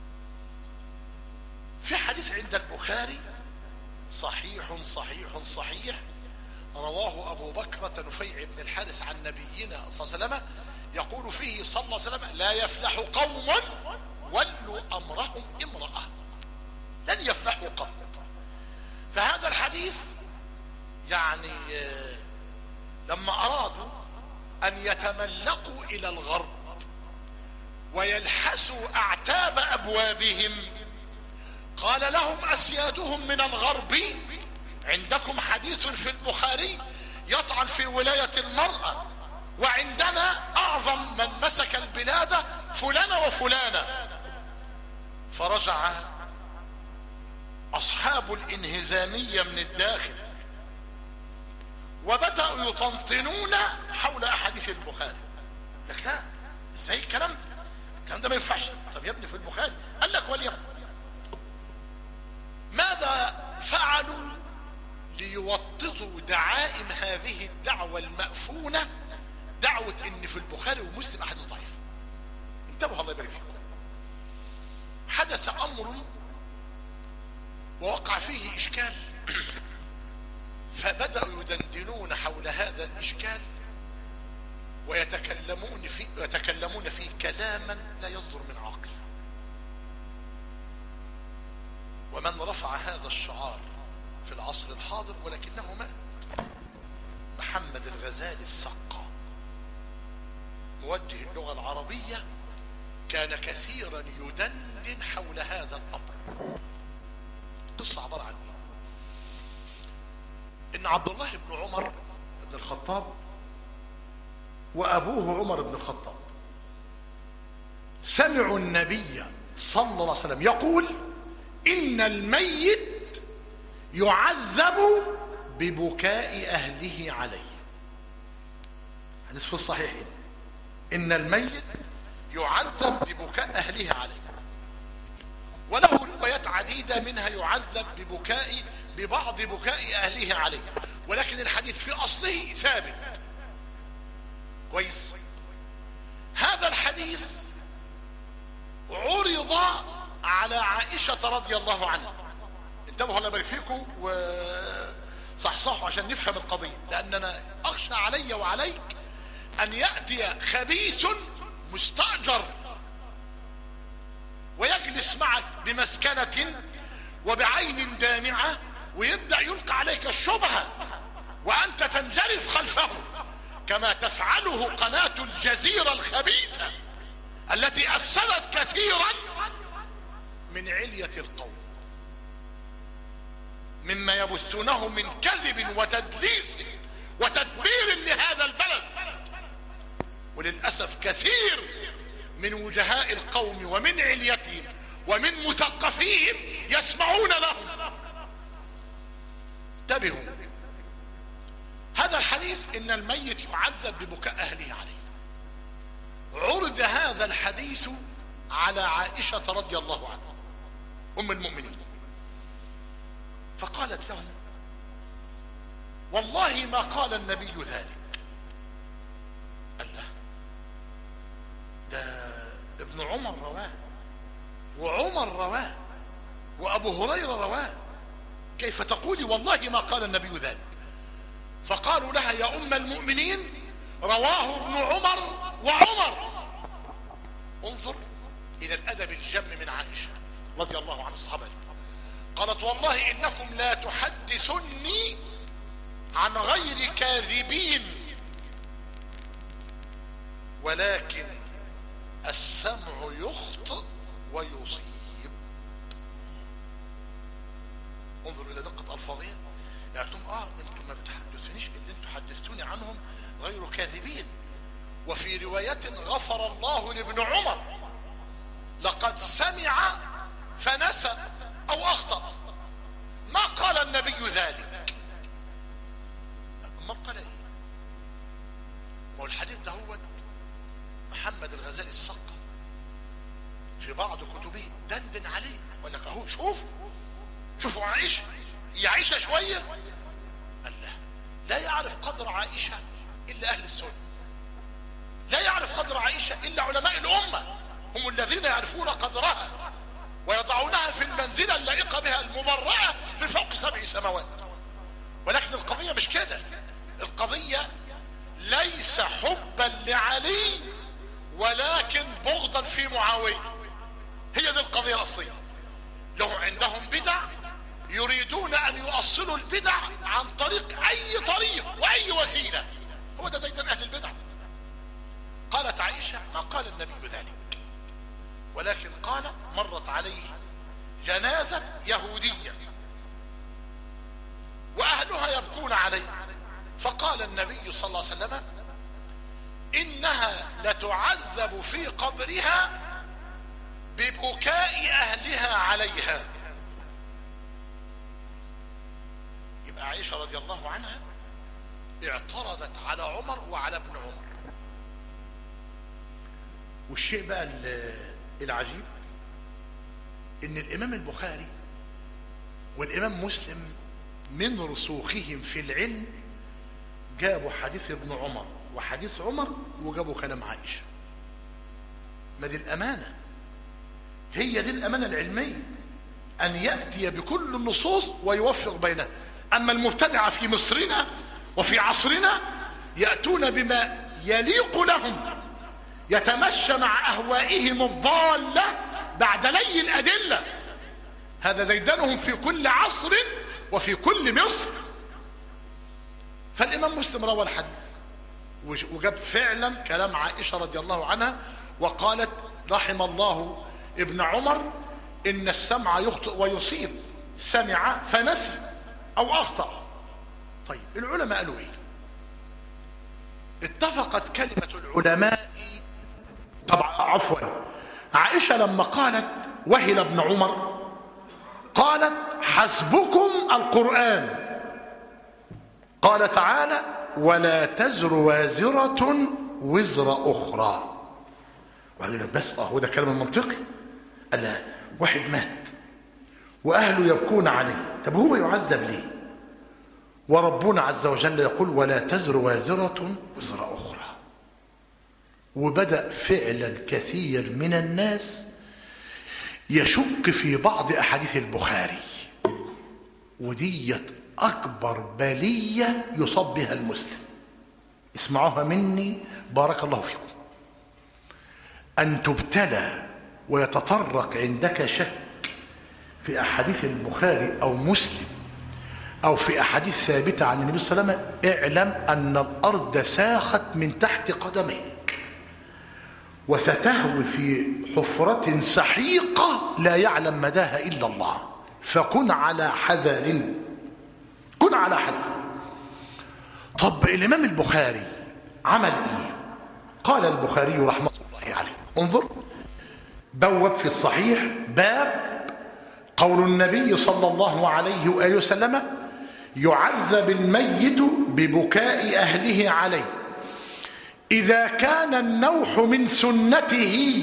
في حديث عند البخاري صحيح صحيح صحيح رواه أبو بكرة نفيع بن الحارث عن نبينا صلى الله عليه وسلم، يقول فيه صلى الله عليه وسلم: لا يفلح قوم ولوا أمرهم امرأة، لن يفلحوا قط. فهذا الحديث يعني لما أرادوا أن يتملقوا إلى الغرب ويلحسوا أعتاب أبوابهم، قال لهم أسيادهم من الغرب: عندكم حديث في البخاري يطعن في ولاية المرأة، وعندنا أعظم من مسك البلاد فلانة وفلانة. فرجع أصحاب الانهزامية من الداخل وبدأوا يطنطنون حول أحاديث البخاري. لك لا، ازاي الكلام ده؟ الكلام ده ما ينفعش. طب يا ابني في البخاري. قال لك وليكن. ماذا فعلوا ليوطدوا دعائم هذه الدعوة المأفونة، دعوة ان في البخاري ومسلم احاديث ضعيفة؟ انتبهوا الله يبارك فيكم. حدث امر ووقع فيه اشكال، فبدأوا يدندنون حول هذا الاشكال ويتكلمون فيه كلاما لا يصدر من عقل. ومن رفع هذا الشعار في العصر الحاضر ولكنه مات، محمد الغزالي السقا، موجه اللغة العربية، كان كثيرا يدندن حول هذا الأمر. قصة عبارة عن إن عبد الله بن عمر بن الخطاب وأبوه عمر بن الخطاب سمعوا النبي صلى الله عليه وسلم يقول: إن الميت يعذب ببكاء أهله عليه. حديث في الصحيحين: إن الميت يعذب ببكاء أهله عليه. وله روايات عديدة منها يعذب ببعض بكاء أهله عليه، ولكن الحديث في أصله ثابت. كويس. هذا الحديث عرض على عائشة رضي الله عنها. انتبهوا الله يبارك فيكم وصحصحوا عشان نفهم القضية، لأننا أخشى علي وعليك أن يأتي خبيث مستأجر ويجلس معك بمسكنة وبعين دامعة ويبدأ يلقى عليك الشبهة وأنت تنجرف خلفه، كما تفعله قناة الجزيرة الخبيثة التي أفسدت كثيرا من علية القوم مما يبثونه من كذب وتدليس وتدبير لهذا البلد. وللأسف كثير من وجهاء القوم ومن عليتهم ومن مثقفيهم يسمعون لهم. انتبهوا، هذا الحديث إن الميت يعذب ببكاء أهله عليه، عرض هذا الحديث على عائشة رضي الله عنها أم المؤمنين، فقالت له: والله ما قال النبي ذلك. قال له: ده ابن عمر رواه، وعمر رواه، وأبو هريرة رواه، كيف تقولي والله ما قال النبي ذلك؟ فقالوا لها: يا أم المؤمنين، رواه ابن عمر وعمر. انظر إلى الأدب الجم من عائشة رضي الله عن الصحابة. قالت: والله إنكم لا تحدثني عن غير كاذبين، ولكن السمع يخطئ ويصيب. انظر إلى دقة ألفاظها. يعني انتم ما بتحدثنيش، اللي انتم حدثتوني عنهم غير كاذبين. وفي رواية: غفر الله لابن عمر، لقد سمع فنسى أو أخطأ، ما قال النبي ذلك. أما قال إيه؟ والحديث ده هو محمد الغزالي السقا في بعض كتبه دندن عليه وقال لك: أهو شوفوا عائشة، هي عائشة شوية. قال لا يعرف قدر عائشة إلا أهل السنة، لا يعرف قدر عائشة إلا علماء الأمة، هم الذين يعرفون قدرها ويضعونها في المنزلة اللائقة بها المبرأة من فوق 7 سماوات. ولكن القضية مش كده، القضية ليس حبا لعلي ولكن بغضا في معاوية. هي دي القضية الأصلية. لهم عندهم بدع يريدون أن يؤصلوا البدع عن طريق أي طريق وأي وسيلة. هو ده ديدن أهل البدع. قالت عائشة: ما قال النبي ذلك، ولكن قال: مرت عليه جنازة يهودية وأهلها يبكون عليه، فقال النبي صلى الله عليه وسلم: إنها لتعذب في قبرها ببكاء أهلها عليها. يبقى عائشة رضي الله عنها اعترضت على عمر وعلى ابن عمر. والشيء بقى العجيب ان الامام البخاري والامام مسلم من رسوخهم في العلم جابوا حديث ابن عمر وحديث عمر وجابوا كلام عائشة. ما دي الامانة، هي دي الامانة العلمية، ان يأتي بكل النصوص ويوفق بينها. اما المبتدعة في مصرنا وفي عصرنا يأتون بما يليق لهم، يتمشى مع أهوائهم الضالة بعد لي الأدلة. هذا ديدنهم في كل عصر وفي كل مصر. فالإمام مسلم روى الحديث وجاب فعلا كلام عائشة رضي الله عنها، وقالت: رحم الله ابن عمر، إن السمع يخطئ ويصيب، سمع فنسي أو أخطأ. طيب العلماء قالوا إيه؟ اتفقت كلمة العلماء. طبعا عفوا، عائشة لما قالت وهل ابن عمر قالت: حسبكم القرآن، قال تعالى: ولا تزر وازرة وزر أخرى. وقال لك: بس هو ده كلام المنطقي. قال لا، واحد مات وأهله يبكون عليه، طب هو يعذب ليه؟ وربنا عز وجل يقول: ولا تزر وازرة وزر أخرى. وبدأ فعلا كثير من الناس يشك في بعض أحاديث البخاري، وديت أكبر بلية يصاب بها المسلم. اسمعوها مني بارك الله فيكم. أن تبتلى ويتطرق عندك شك في أحاديث البخاري أو مسلم أو في أحاديث ثابتة عن النبي صلى الله عليه وسلم، اعلم أن الأرض ساخت من تحت قدميك، وستهوي في حفرة سحيقة لا يعلم مداها إلا الله. فكن على حذر، كن على حذر. طب الإمام البخاري عمل إيه؟ قال البخاري رحمة الله عليه، انظر، بوب في الصحيح باب قول النبي صلى الله عليه وآله وسلم: يعذب الميت ببكاء أهله عليه إذا كان النوح من سنته،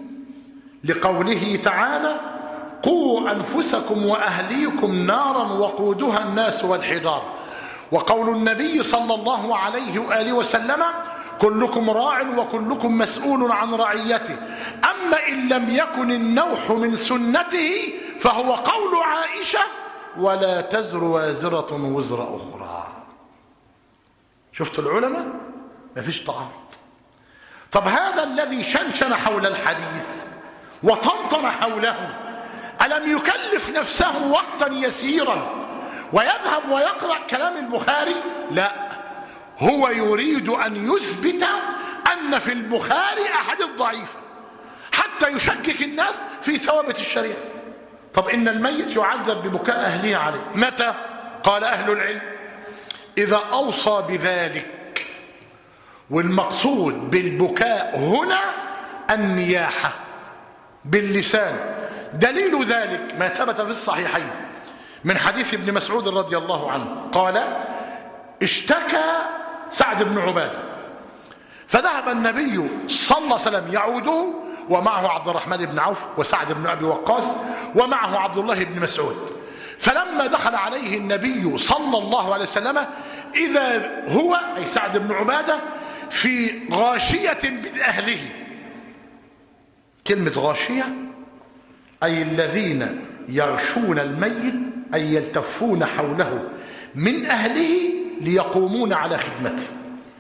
لقوله تعالى: قوا أنفسكم وأهليكم نارا وقودها الناس والحجارة. وقول النبي صلى الله عليه وآله وسلم: كلكم راع وكلكم مسؤول عن رعيته. أما إن لم يكن النوح من سنته فهو قول عائشة: ولا تزر وازرة وزر أخرى. شفت العلماء؟ ما فيش تعارض. طب هذا الذي شنشن حول الحديث وطنطن حوله ألم يكلف نفسه وقتا يسيرا ويذهب ويقرأ كلام البخاري؟ لا، هو يريد أن يثبت أن في البخاري أحاديث ضعيفة حتى يشكك الناس في ثوابت الشريعة. طب إن الميت يعذب ببكاء أهله عليه متى؟ قال أهل العلم: إذا أوصى بذلك. والمقصود بالبكاء هنا النياحة باللسان. دليل ذلك ما ثبت في الصحيحين من حديث ابن مسعود رضي الله عنه قال: اشتكى سعد بن عبادة فذهب النبي صلى الله عليه وسلم يعوده، ومعه عبد الرحمن بن عوف وسعد بن أبي وقاص ومعه عبد الله بن مسعود. فلما دخل عليه النبي صلى الله عليه وسلم إذا هو أي سعد بن عبادة في غاشية من أهله. كلمة غاشية أي الذين يغشون الميت، أي يلتفون حوله من أهله ليقومون على خدمته.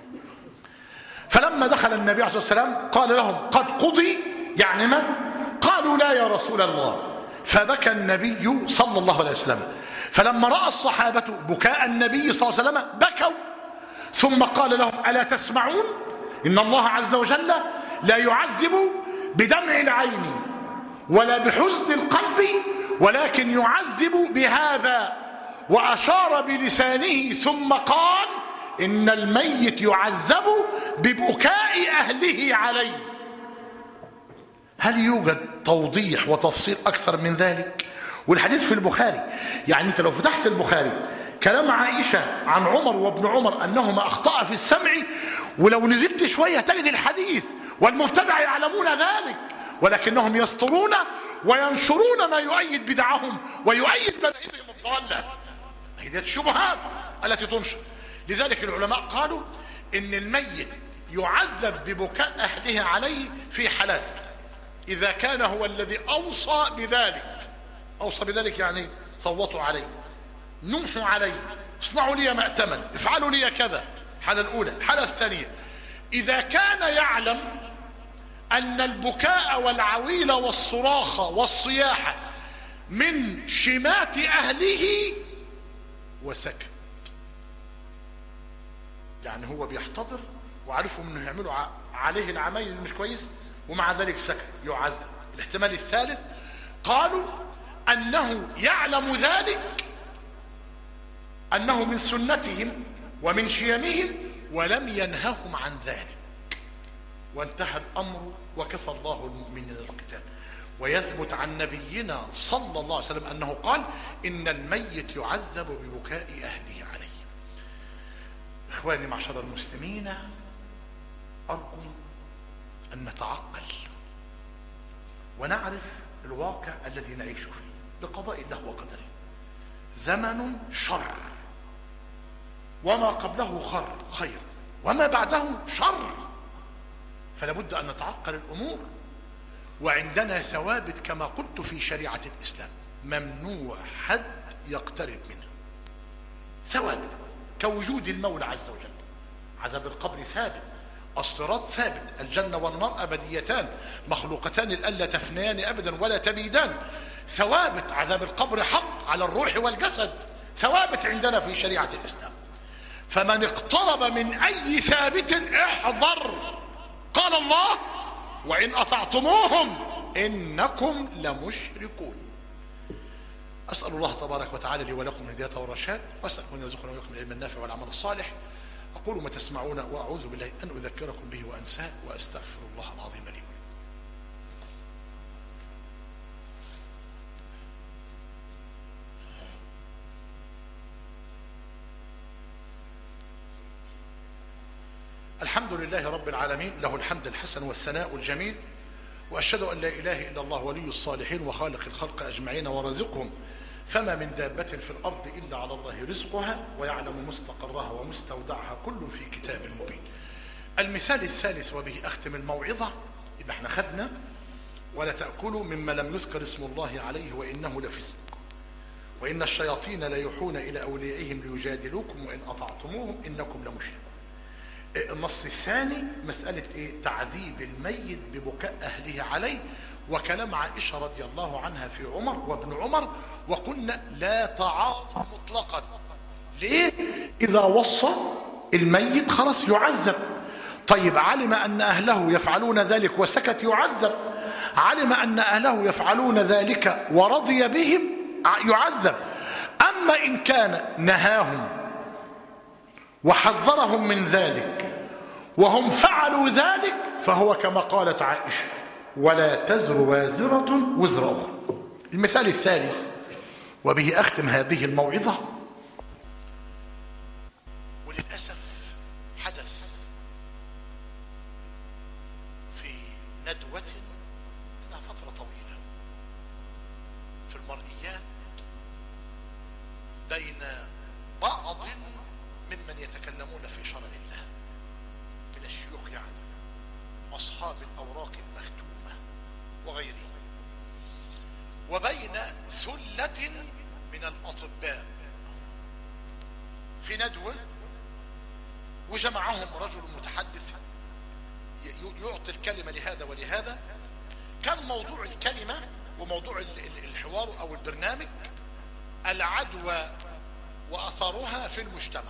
فلما دخل النبي عليه الصلاة والسلام قال لهم: قد قضي، يعني من؟ قالوا: لا يا رسول الله. فبكى النبي صلى الله عليه وسلم. فلما رأى الصحابة بكاء النبي صلى الله عليه وسلم بكوا، ثم قال لهم: ألا تسمعون؟ إن الله عز وجل لا يعذب بدمع العين ولا بحزن القلب، ولكن يعذب بهذا. وأشار بلسانه ثم قال: إن الميت يعذب ببكاء أهله عليه. هل يوجد توضيح وتفصيل أكثر من ذلك؟ والحديث في البخاري، يعني أنت لو فتحت البخاري كلام عائشة عن عمر وابن عمر أنهما أخطأ في السمع، ولو نزلت شوية تجد الحديث، والمبتدع يعلمون ذلك ولكنهم يسترون وينشرون ما يؤيد بدعهم ويؤيد مذاهبهم الضالة. هذه الشبهات التي تنشر. لذلك العلماء قالوا إن الميت يعذب ببكاء أهله عليه في حالات: إذا كان هو الذي أوصى بذلك. أوصى بذلك يعني صوتوا عليه، نوحوا عليه، اصنعوا لي مأتما، افعلوا لي كذا. الحالة الأولى. الحالة الثانية: إذا كان يعلم أن البكاء والعويل والصراخ والصياح من شمات أهله وسكت، يعني هو بيحتضر وعرفوا انه يعملوا عليه العمايل مش كويس ومع ذلك سكت، يعذب. الاحتمال الثالث قالوا انه يعلم ذلك، انه من سنتهم ومن شيمهم ولم ينههم عن ذلك، وانتهى الامر وكفى الله المؤمنين القتال. ويثبت عن نبينا صلى الله عليه وسلم انه قال: ان الميت يعذب ببكاء اهله عليه. اخواني معشر المسلمين، ارجو ان نتعقل ونعرف الواقع الذي نعيش فيه بقضاء الله وقدره. زمن شر، وما قبله خير، وما بعده شر، فلا بد ان نتعقل الامور. وعندنا ثوابت كما قلت في شريعة الإسلام ممنوع حد يقترب منها. ثوابت كوجود المولى عز وجل، عذاب القبر ثابت، الصراط ثابت، الجنة والنار أبديتان مخلوقتان الألا تفنيان أبدا ولا تبيدان. ثوابت عذاب القبر حق على الروح والجسد، ثوابت عندنا في شريعة الإسلام. فمن اقترب من أي ثابت احذر. قال الله: وإن أطعتموهم إنكم لمشركون. أسأل الله تبارك وتعالى لي ولكم الهداية والرشاد، وأسأل أن يرزقنا وإياكم العلم النافع والعمل الصالح. أقول ما تسمعون وأعوذ بالله أن أذكركم به وأنساه وأستغفر الله العظيم لي. الحمد لله رب العالمين، له الحمد الحسن والثناء الجميل، وأشهد أن لا إله إلا الله ولي الصالحين وخالق الخلق أجمعين ورازقهم، فما من دابة في الأرض إلا على الله رزقها ويعلم مستقرها ومستودعها كل في كتاب مبين. المثال الثالث وبه أختم الموعظة، يبقى احنا خدنا ولا تأكلوا مما لم يذكر اسم الله عليه وإنه لفسق وإن الشياطين ليوحون إلى أوليائهم ليجادلوكم وإن أطعتموهم إنكم لمشركون. النص الثاني مسألة تعذيب الميت ببكاء أهله عليه، وكلام عائشة رضي الله عنها في عمر وابن عمر، وقلنا لا تعاظ مطلقا. ليه؟ إذا وصى الميت خلاص يعذب. طيب علم أن أهله يفعلون ذلك وسكت يعذب، علم أن أهله يفعلون ذلك ورضي بهم يعذب. أما إن كان نهاهم وحذرهم من ذلك وهم فعلوا ذلك فهو كما قالت عائشة ولا تزر وازرة وزر أخرى. المثال الثالث وبه أختم هذه الموعظة، وللأسف حدث في ندوة لها فترة طويلة في المرئيات بين بعض ممن يتكلمون في شرع الله من الشيوخ، يعني أصحاب الأوراق المختومة وغيره، وبين ثلة من الأطباء في ندوة، وجمعهم رجل متحدث يعطي الكلمة لهذا ولهذا. كان موضوع الكلمة وموضوع الحوار أو البرنامج العدوى وأثرها في المجتمع.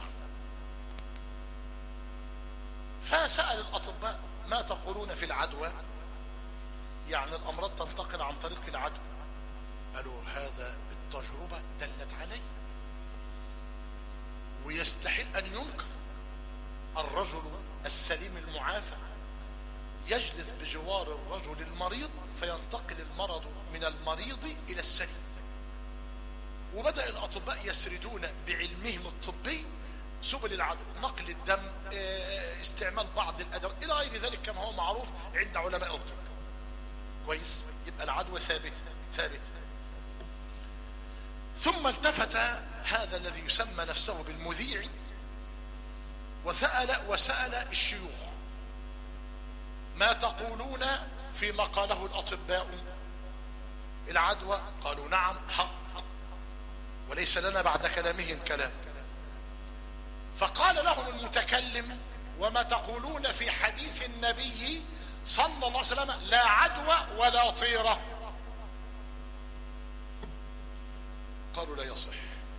فسأل الأطباء ما تقولون في العدوى، يعني الأمراض تنتقل عن طريق العدوى. قالوا هذا التجربة دلت عليه، ويستحيل أن ينكر. الرجل السليم المعافى يجلس بجوار الرجل المريض فينتقل المرض من المريض إلى السليم. وبدأ الأطباء يسردون بعلمهم الطبي سبل العدوى، نقل الدم، استعمال بعض الأدوية إلى غير ذلك كما هو معروف عند علماء الطب. كويس؟ يبقى العدوى ثابت. ثم التفت هذا الذي يسمى نفسه بالمذيع وسأل الشيوخ ما تقولون فيما قاله الأطباء العدوى؟ قالوا نعم حق وليس لنا بعد كلامهم كلام. فقال لهم المتكلم وما تقولون في حديث النبي صلى الله عليه وسلم لا عدوى ولا طيرة؟ قالوا لا يصح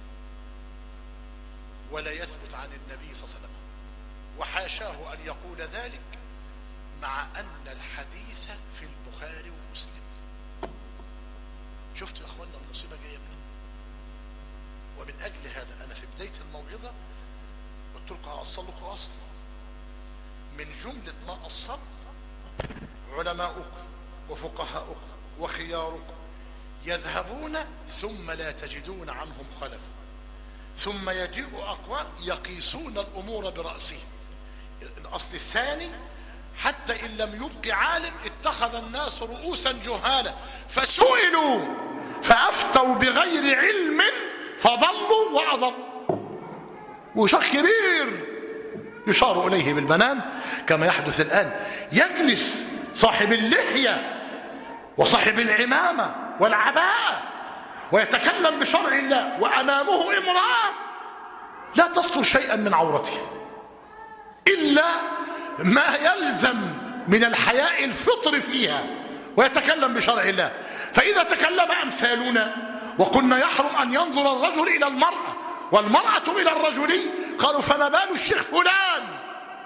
ولا يثبت عن النبي صلى الله عليه وسلم، وحاشاه أن يقول ذلك مع أن الحديث في البخاري ومسلم. شفتوا يا أخوانا المصيبة جاية منين؟ ومن أجل هذا أنا في بداية الموعظة قلت لكم هأصل لكم أصل من جملة ما أصلت علماؤكم وفقهاؤكم وخياركم يذهبون ثم لا تجدون عنهم خلفا، ثم يجيء أقوام يقيسون الأمور برأسهم. الأصل الثاني حتى إن لم يبق عالم اتخذ الناس رؤوسا جهالا فسئلوا فأفتوا بغير علم فضلوا وأضلوا. وشيخ كبير يشار إليه بالبنان كما يحدث الآن، يجلس صاحب اللحية وصاحب العمامة والعباءة ويتكلم بشرع الله وأمامه امرأة لا تستر شيئا من عورته إلا ما يلزم من الحياء الفطر فيها، ويتكلم بشرع الله. فإذا تكلم أمثالنا وقلنا يحرم أن ينظر الرجل إلى المرأة والمرأة إلى الرجل، قالوا فما بال الشيخ فلان؟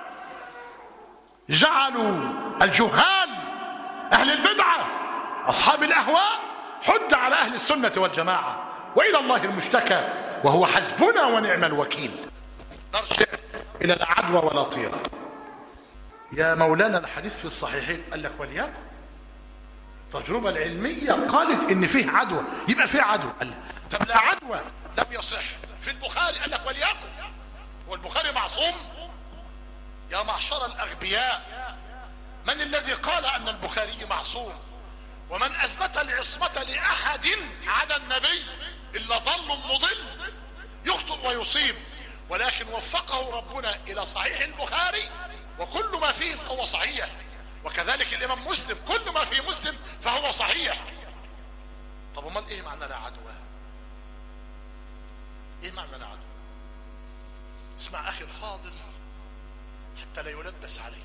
جعلوا الجهال أهل البدعة أصحاب الأهواء حد على أهل السنة والجماعة، وإلى الله المشتكى وهو حسبنا ونعم الوكيل. نرجع إلى لا عدوى ولا طيرة. يا مولانا الحديث في الصحيحين، قال لك وليكن التجربة العلمية قالت إن فيه عدوى، يبقى فيه عدوى. قال لك طب لا عدوى لم يصح في البخاري، قال لك وليكن. والبخاري معصوم؟ يا معشر الأغبياء، من الذي قال أن البخاري معصوم؟ ومن أثبت العصمة لأحد عدا النبي إلا ضل مضل يخطئ ويصيب، ولكن وفقه ربنا إلى صحيح البخاري، وكل ما فيه فهو صحيح. وكذلك الإمام مسلم، كل ما في مسلم فهو صحيح. طب امال ايه معنى لا عدوى؟ ايه معنى لا عدوى؟ اسمع اخي الفاضل حتى لا يلبس عليك.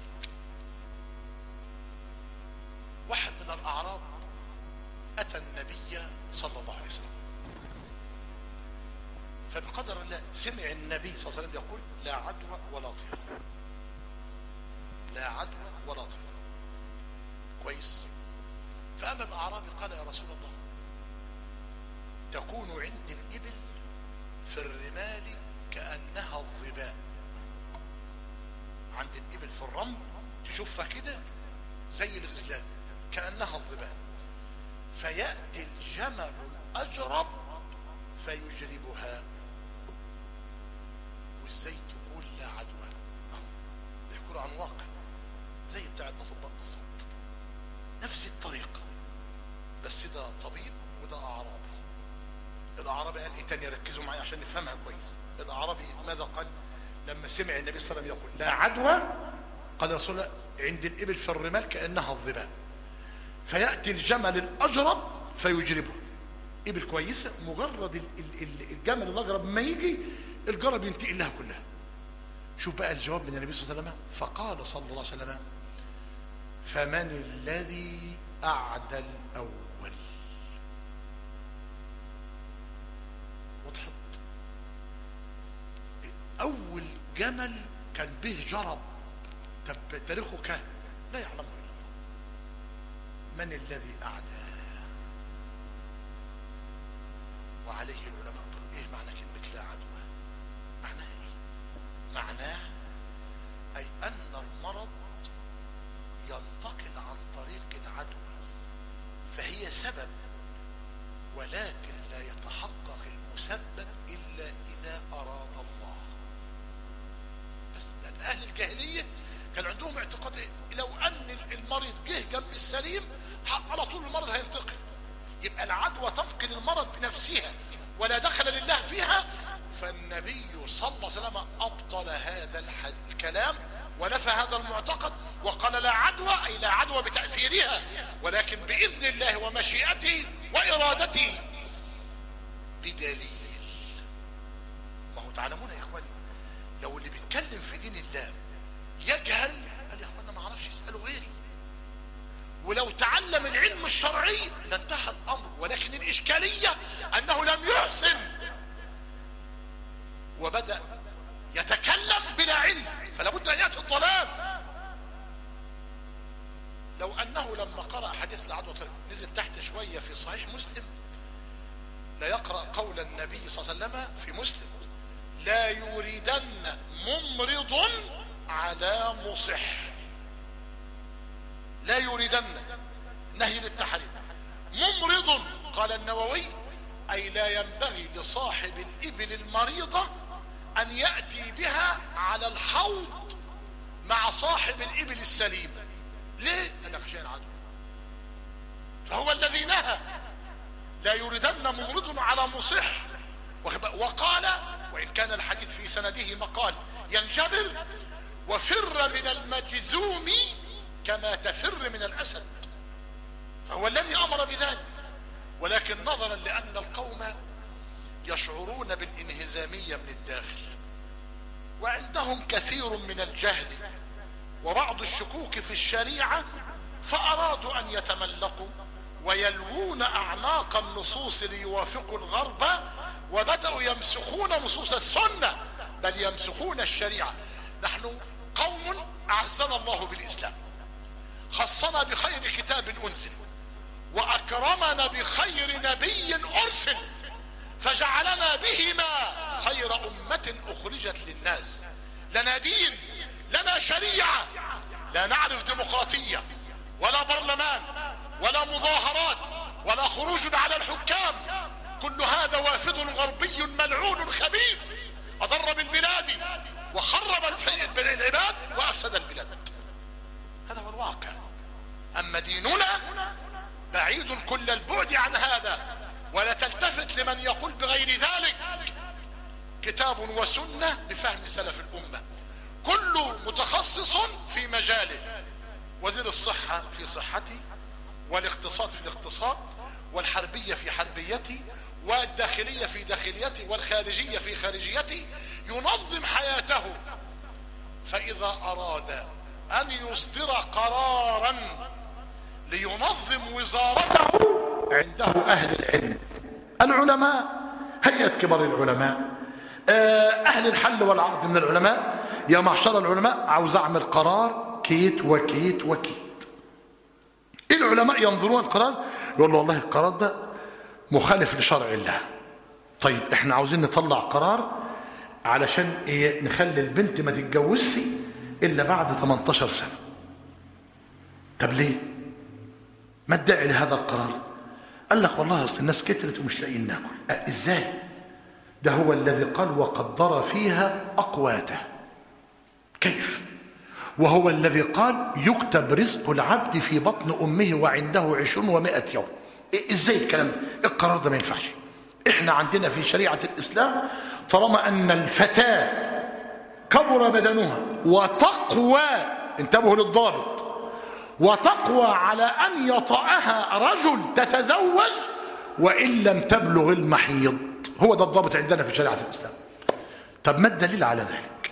واحد من الاعراب اتى النبي صلى الله عليه وسلم، فبقدر الله سمع النبي صلى الله عليه وسلم يقول لا عدوى ولا طيرة، لا عدوى ولا طيرة. كويس. فأما الأعرابي قال يا رسول الله تكون عند الإبل في الرمال كأنها الظباء. عند الإبل في الرمل تشوفها كده زي الغزلان كأنها الظباء، فيأتي الجمل الأجرب فيجربها. وازاي تقول لا عدوى؟ يحكوا عن واقع زي بتاع الأطباء بالظبط، نفس الطريقة، بس ده طبيب وده أعرابي. الأعرابي قال ايه تاني؟ ركزوا معي عشان نفهمها كويس. الأعرابي ماذا قال لما سمع النبي صلى الله عليه وسلم يقول لا عدوى؟ قال يا رسول الله عند الإبل في الرمال كأنها الظباء، فيأتي الجمل الأجرب فيجربه. إبل كويسة، مجرد الجمل الأجرب ما يجي الجرب ينتقل لها كلها. شوف بقى الجواب من النبي صلى الله عليه وسلم، فقال صلى الله عليه وسلم فمن الذي أعدى الأول؟ وضحت؟ أول جمل كان به جرب، طب تاريخه كان لا يعلمه إلا الله. من الذي أعدى؟ وعليه العلماء قالوا ايه معنى كلمة لا عدوى؟ معناها ايه؟ معناه اي ان المرض ينتقل عن طريق العدوى، فهي سبب، ولكن لا يتحقق المسبب الا اذا اراد الله. بس لان اهل الجاهلية كان عندهم اعتقاد ايه؟ لو ان المريض جه جنب السليم على طول المرض هينتقل، يبقى العدوى تنقل المرض بنفسها ولا دخل لله فيها. فالنبي صلى الله عليه وسلم ابطل هذا الكلام ونفى هذا المعتقد وقال لا عدوى، اي لا عدوى بتأثيرها، ولكن بإذن الله ومشيئته وإرادته بدليل. ما هو تعلمون يا اخواني، لو اللي بيتكلم في دين الله يجهل، قال يا اخوانا ما اعرفش يسألوا غيري، ولو تعلم العلم الشرعي لانتهى الامر. ولكن الاشكالية انه لم يحسن وبدأ يتكلم بلا علم، فلا بد ان يأتي الضلال. لو انه لما قرأ حديث العدوى نزل تحت شوية في صحيح مسلم، لا يقرأ قول النبي صلى الله عليه وسلم في مسلم لا يريدن ممرض على مصح. لا يريدن نهي للتحريم، ممرض قال النووي اي لا ينبغي لصاحب الابل المريضة ان يأتي بها على الحوض مع صاحب الابل السليم. ليه؟ لانك عشان العدو. فهو الذي نهى لا يريدن ممرض على مصح. وقال وان كان الحديث في سنده مقال ينجبر وفر من المجذوم كما تفر من الأسد، فهو الذي أمر بذلك. ولكن نظرا لأن القوم يشعرون بالانهزامية من الداخل، وعندهم كثير من الجهل وبعض الشكوك في الشريعة، فأرادوا أن يتملقوا ويلوون أعناق النصوص ليوافقوا الغرب، وبدأوا يمسخون نصوص السنة، بل يمسخون الشريعة. نحن قوم أعزنا الله بالإسلام، خصنا بخير كتاب أنزل، وأكرمنا بخير نبي أرسل، فجعلنا بهما خير أمة أخرجت للناس. لنا دين، لنا شريعة، لا نعرف ديمقراطية ولا برلمان ولا مظاهرات ولا خروج على الحكام. كل هذا وافد غربي ملعون خبيث أضر بالبلاد وخرب العباد وأفسد البلاد. هذا هو الواقع. أما ديننا بعيد كل البعد عن هذا، ولا تلتفت لمن يقول بغير ذلك. كتاب وسنة بفهم سلف الأمة، كل متخصص في مجاله. وزير الصحة في صحتي، والاقتصاد في الاقتصاد، والحربية في حربيتي، والداخلية في داخليتي، والخارجية في خارجيتي، ينظم حياته. فإذا أراد أن يصدر قرارا لينظم وزارته عنده أهل العلم، العلماء، هيئة كبار العلماء، أهل الحل والعقد من العلماء. يا معشر العلماء عاوز أعمل قرار كيت وكيت وكيت. العلماء ينظرون القرار، يقول له والله القرار ده مخالف لشرع الله. طيب احنا عاوزين نطلع قرار علشان ايه؟ نخلي البنت ما تتجوزش الا بعد 18 سنة. طب ليه؟ ما الداعي لهذا القرار؟ قال لك والله اصل الناس كترت ومش لاقيين ناكل. ازاي؟ ده هو الذي قال وقدر فيها اقواته. كيف؟ وهو الذي قال يكتب رزق العبد في بطن امه وعنده 20 و100 يوم. ازاي الكلام ده؟ القرار ده ما ينفعش. احنا عندنا في شريعة الاسلام طالما ان الفتاة كبر بدنها وتقوى، انتبهوا للضابط، وتقوى على ان يطأها رجل تتزوج وان لم تبلغ المحيض. هو ده الضابط عندنا في شريعة الاسلام. طب ما الدليل على ذلك؟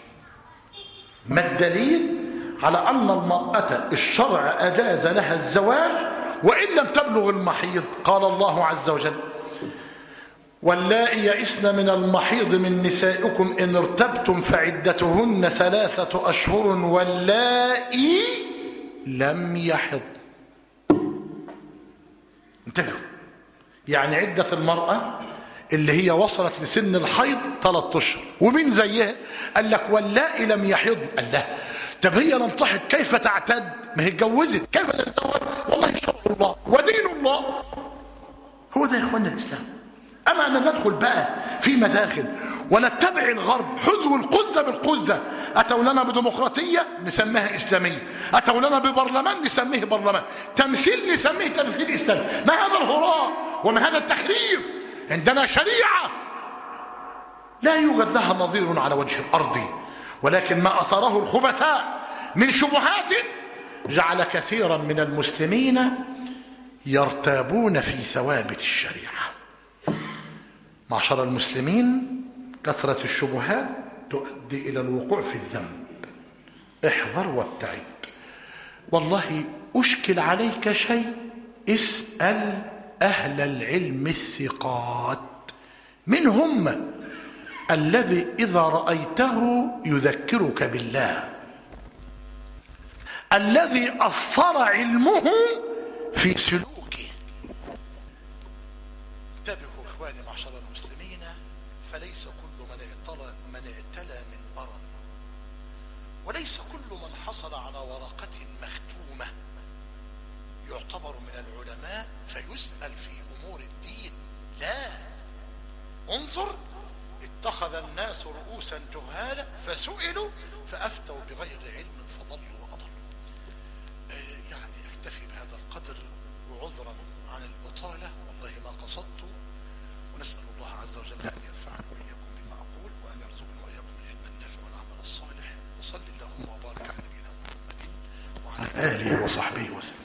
ما الدليل على ان المرأة الشرع اجاز لها الزواج وان لم تبلغ المحيض؟ قال الله عز وجل واللائي يئسن من المحيض من نسائكم ان ارتبتم فعدتهن 3 أشهر واللائي لم يحض. انتبهوا، يعني عدة المرأة اللي هي وصلت لسن الحيض 3 أشهر. ومين زيها؟ قال لك واللائي لم يحض. قال لا، طب هي لم تحض كيف تعتد؟ ما هي اتجوزت، كيف تتزوج؟ والله شرع الله ودين الله. هو ده يا اخوانا الاسلام. اما ان ندخل بقى في مداخل ونتبع الغرب حذو القذة بالقذة. اتوا لنا بديمقراطية نسميها اسلامية، اتوا لنا ببرلمان نسميه برلمان، تمثيل نسميه تمثيل اسلامي. ما هذا الهراء وما هذا التخريف؟ عندنا شريعة لا يوجد لها نظير على وجه الارض، ولكن ما اثاره الخبثاء من شبهات جعل كثيرا من المسلمين يرتابون في ثوابت الشريعة. معشر المسلمين، كثرة الشبهات تؤدي إلى الوقوع في الذنب. احذر وابتعد. والله أشكل عليك شيء، اسأل أهل العلم الثقات. من هم؟ الذي إذا رأيته يذكرك بالله، الذي أثر علمه في سلوكه. انتبهوا إخواني معشر المسلمين، فليس كل من اعتلى منبرا، وليس كل من حصل على ورقة مختومة يعتبر من العلماء فيسأل في أمور الدين. لا، انظر، اتخذ الناس رؤوسا جهالا فسئلوا فأفتوا بغير علم فضلوا وأضلوا. يعني اكتفي بهذا القدر، وعذرا عن البطالة والله ما قصدت، ونسأل الله عز وجل أن ينفعنا وإياكم بما أقول، وأن يرزقنا وإياكم العلم النافع والعمل الصالح. وصل اللهم وبارك على نبينا محمد وعلى آله وصحبه وسلم.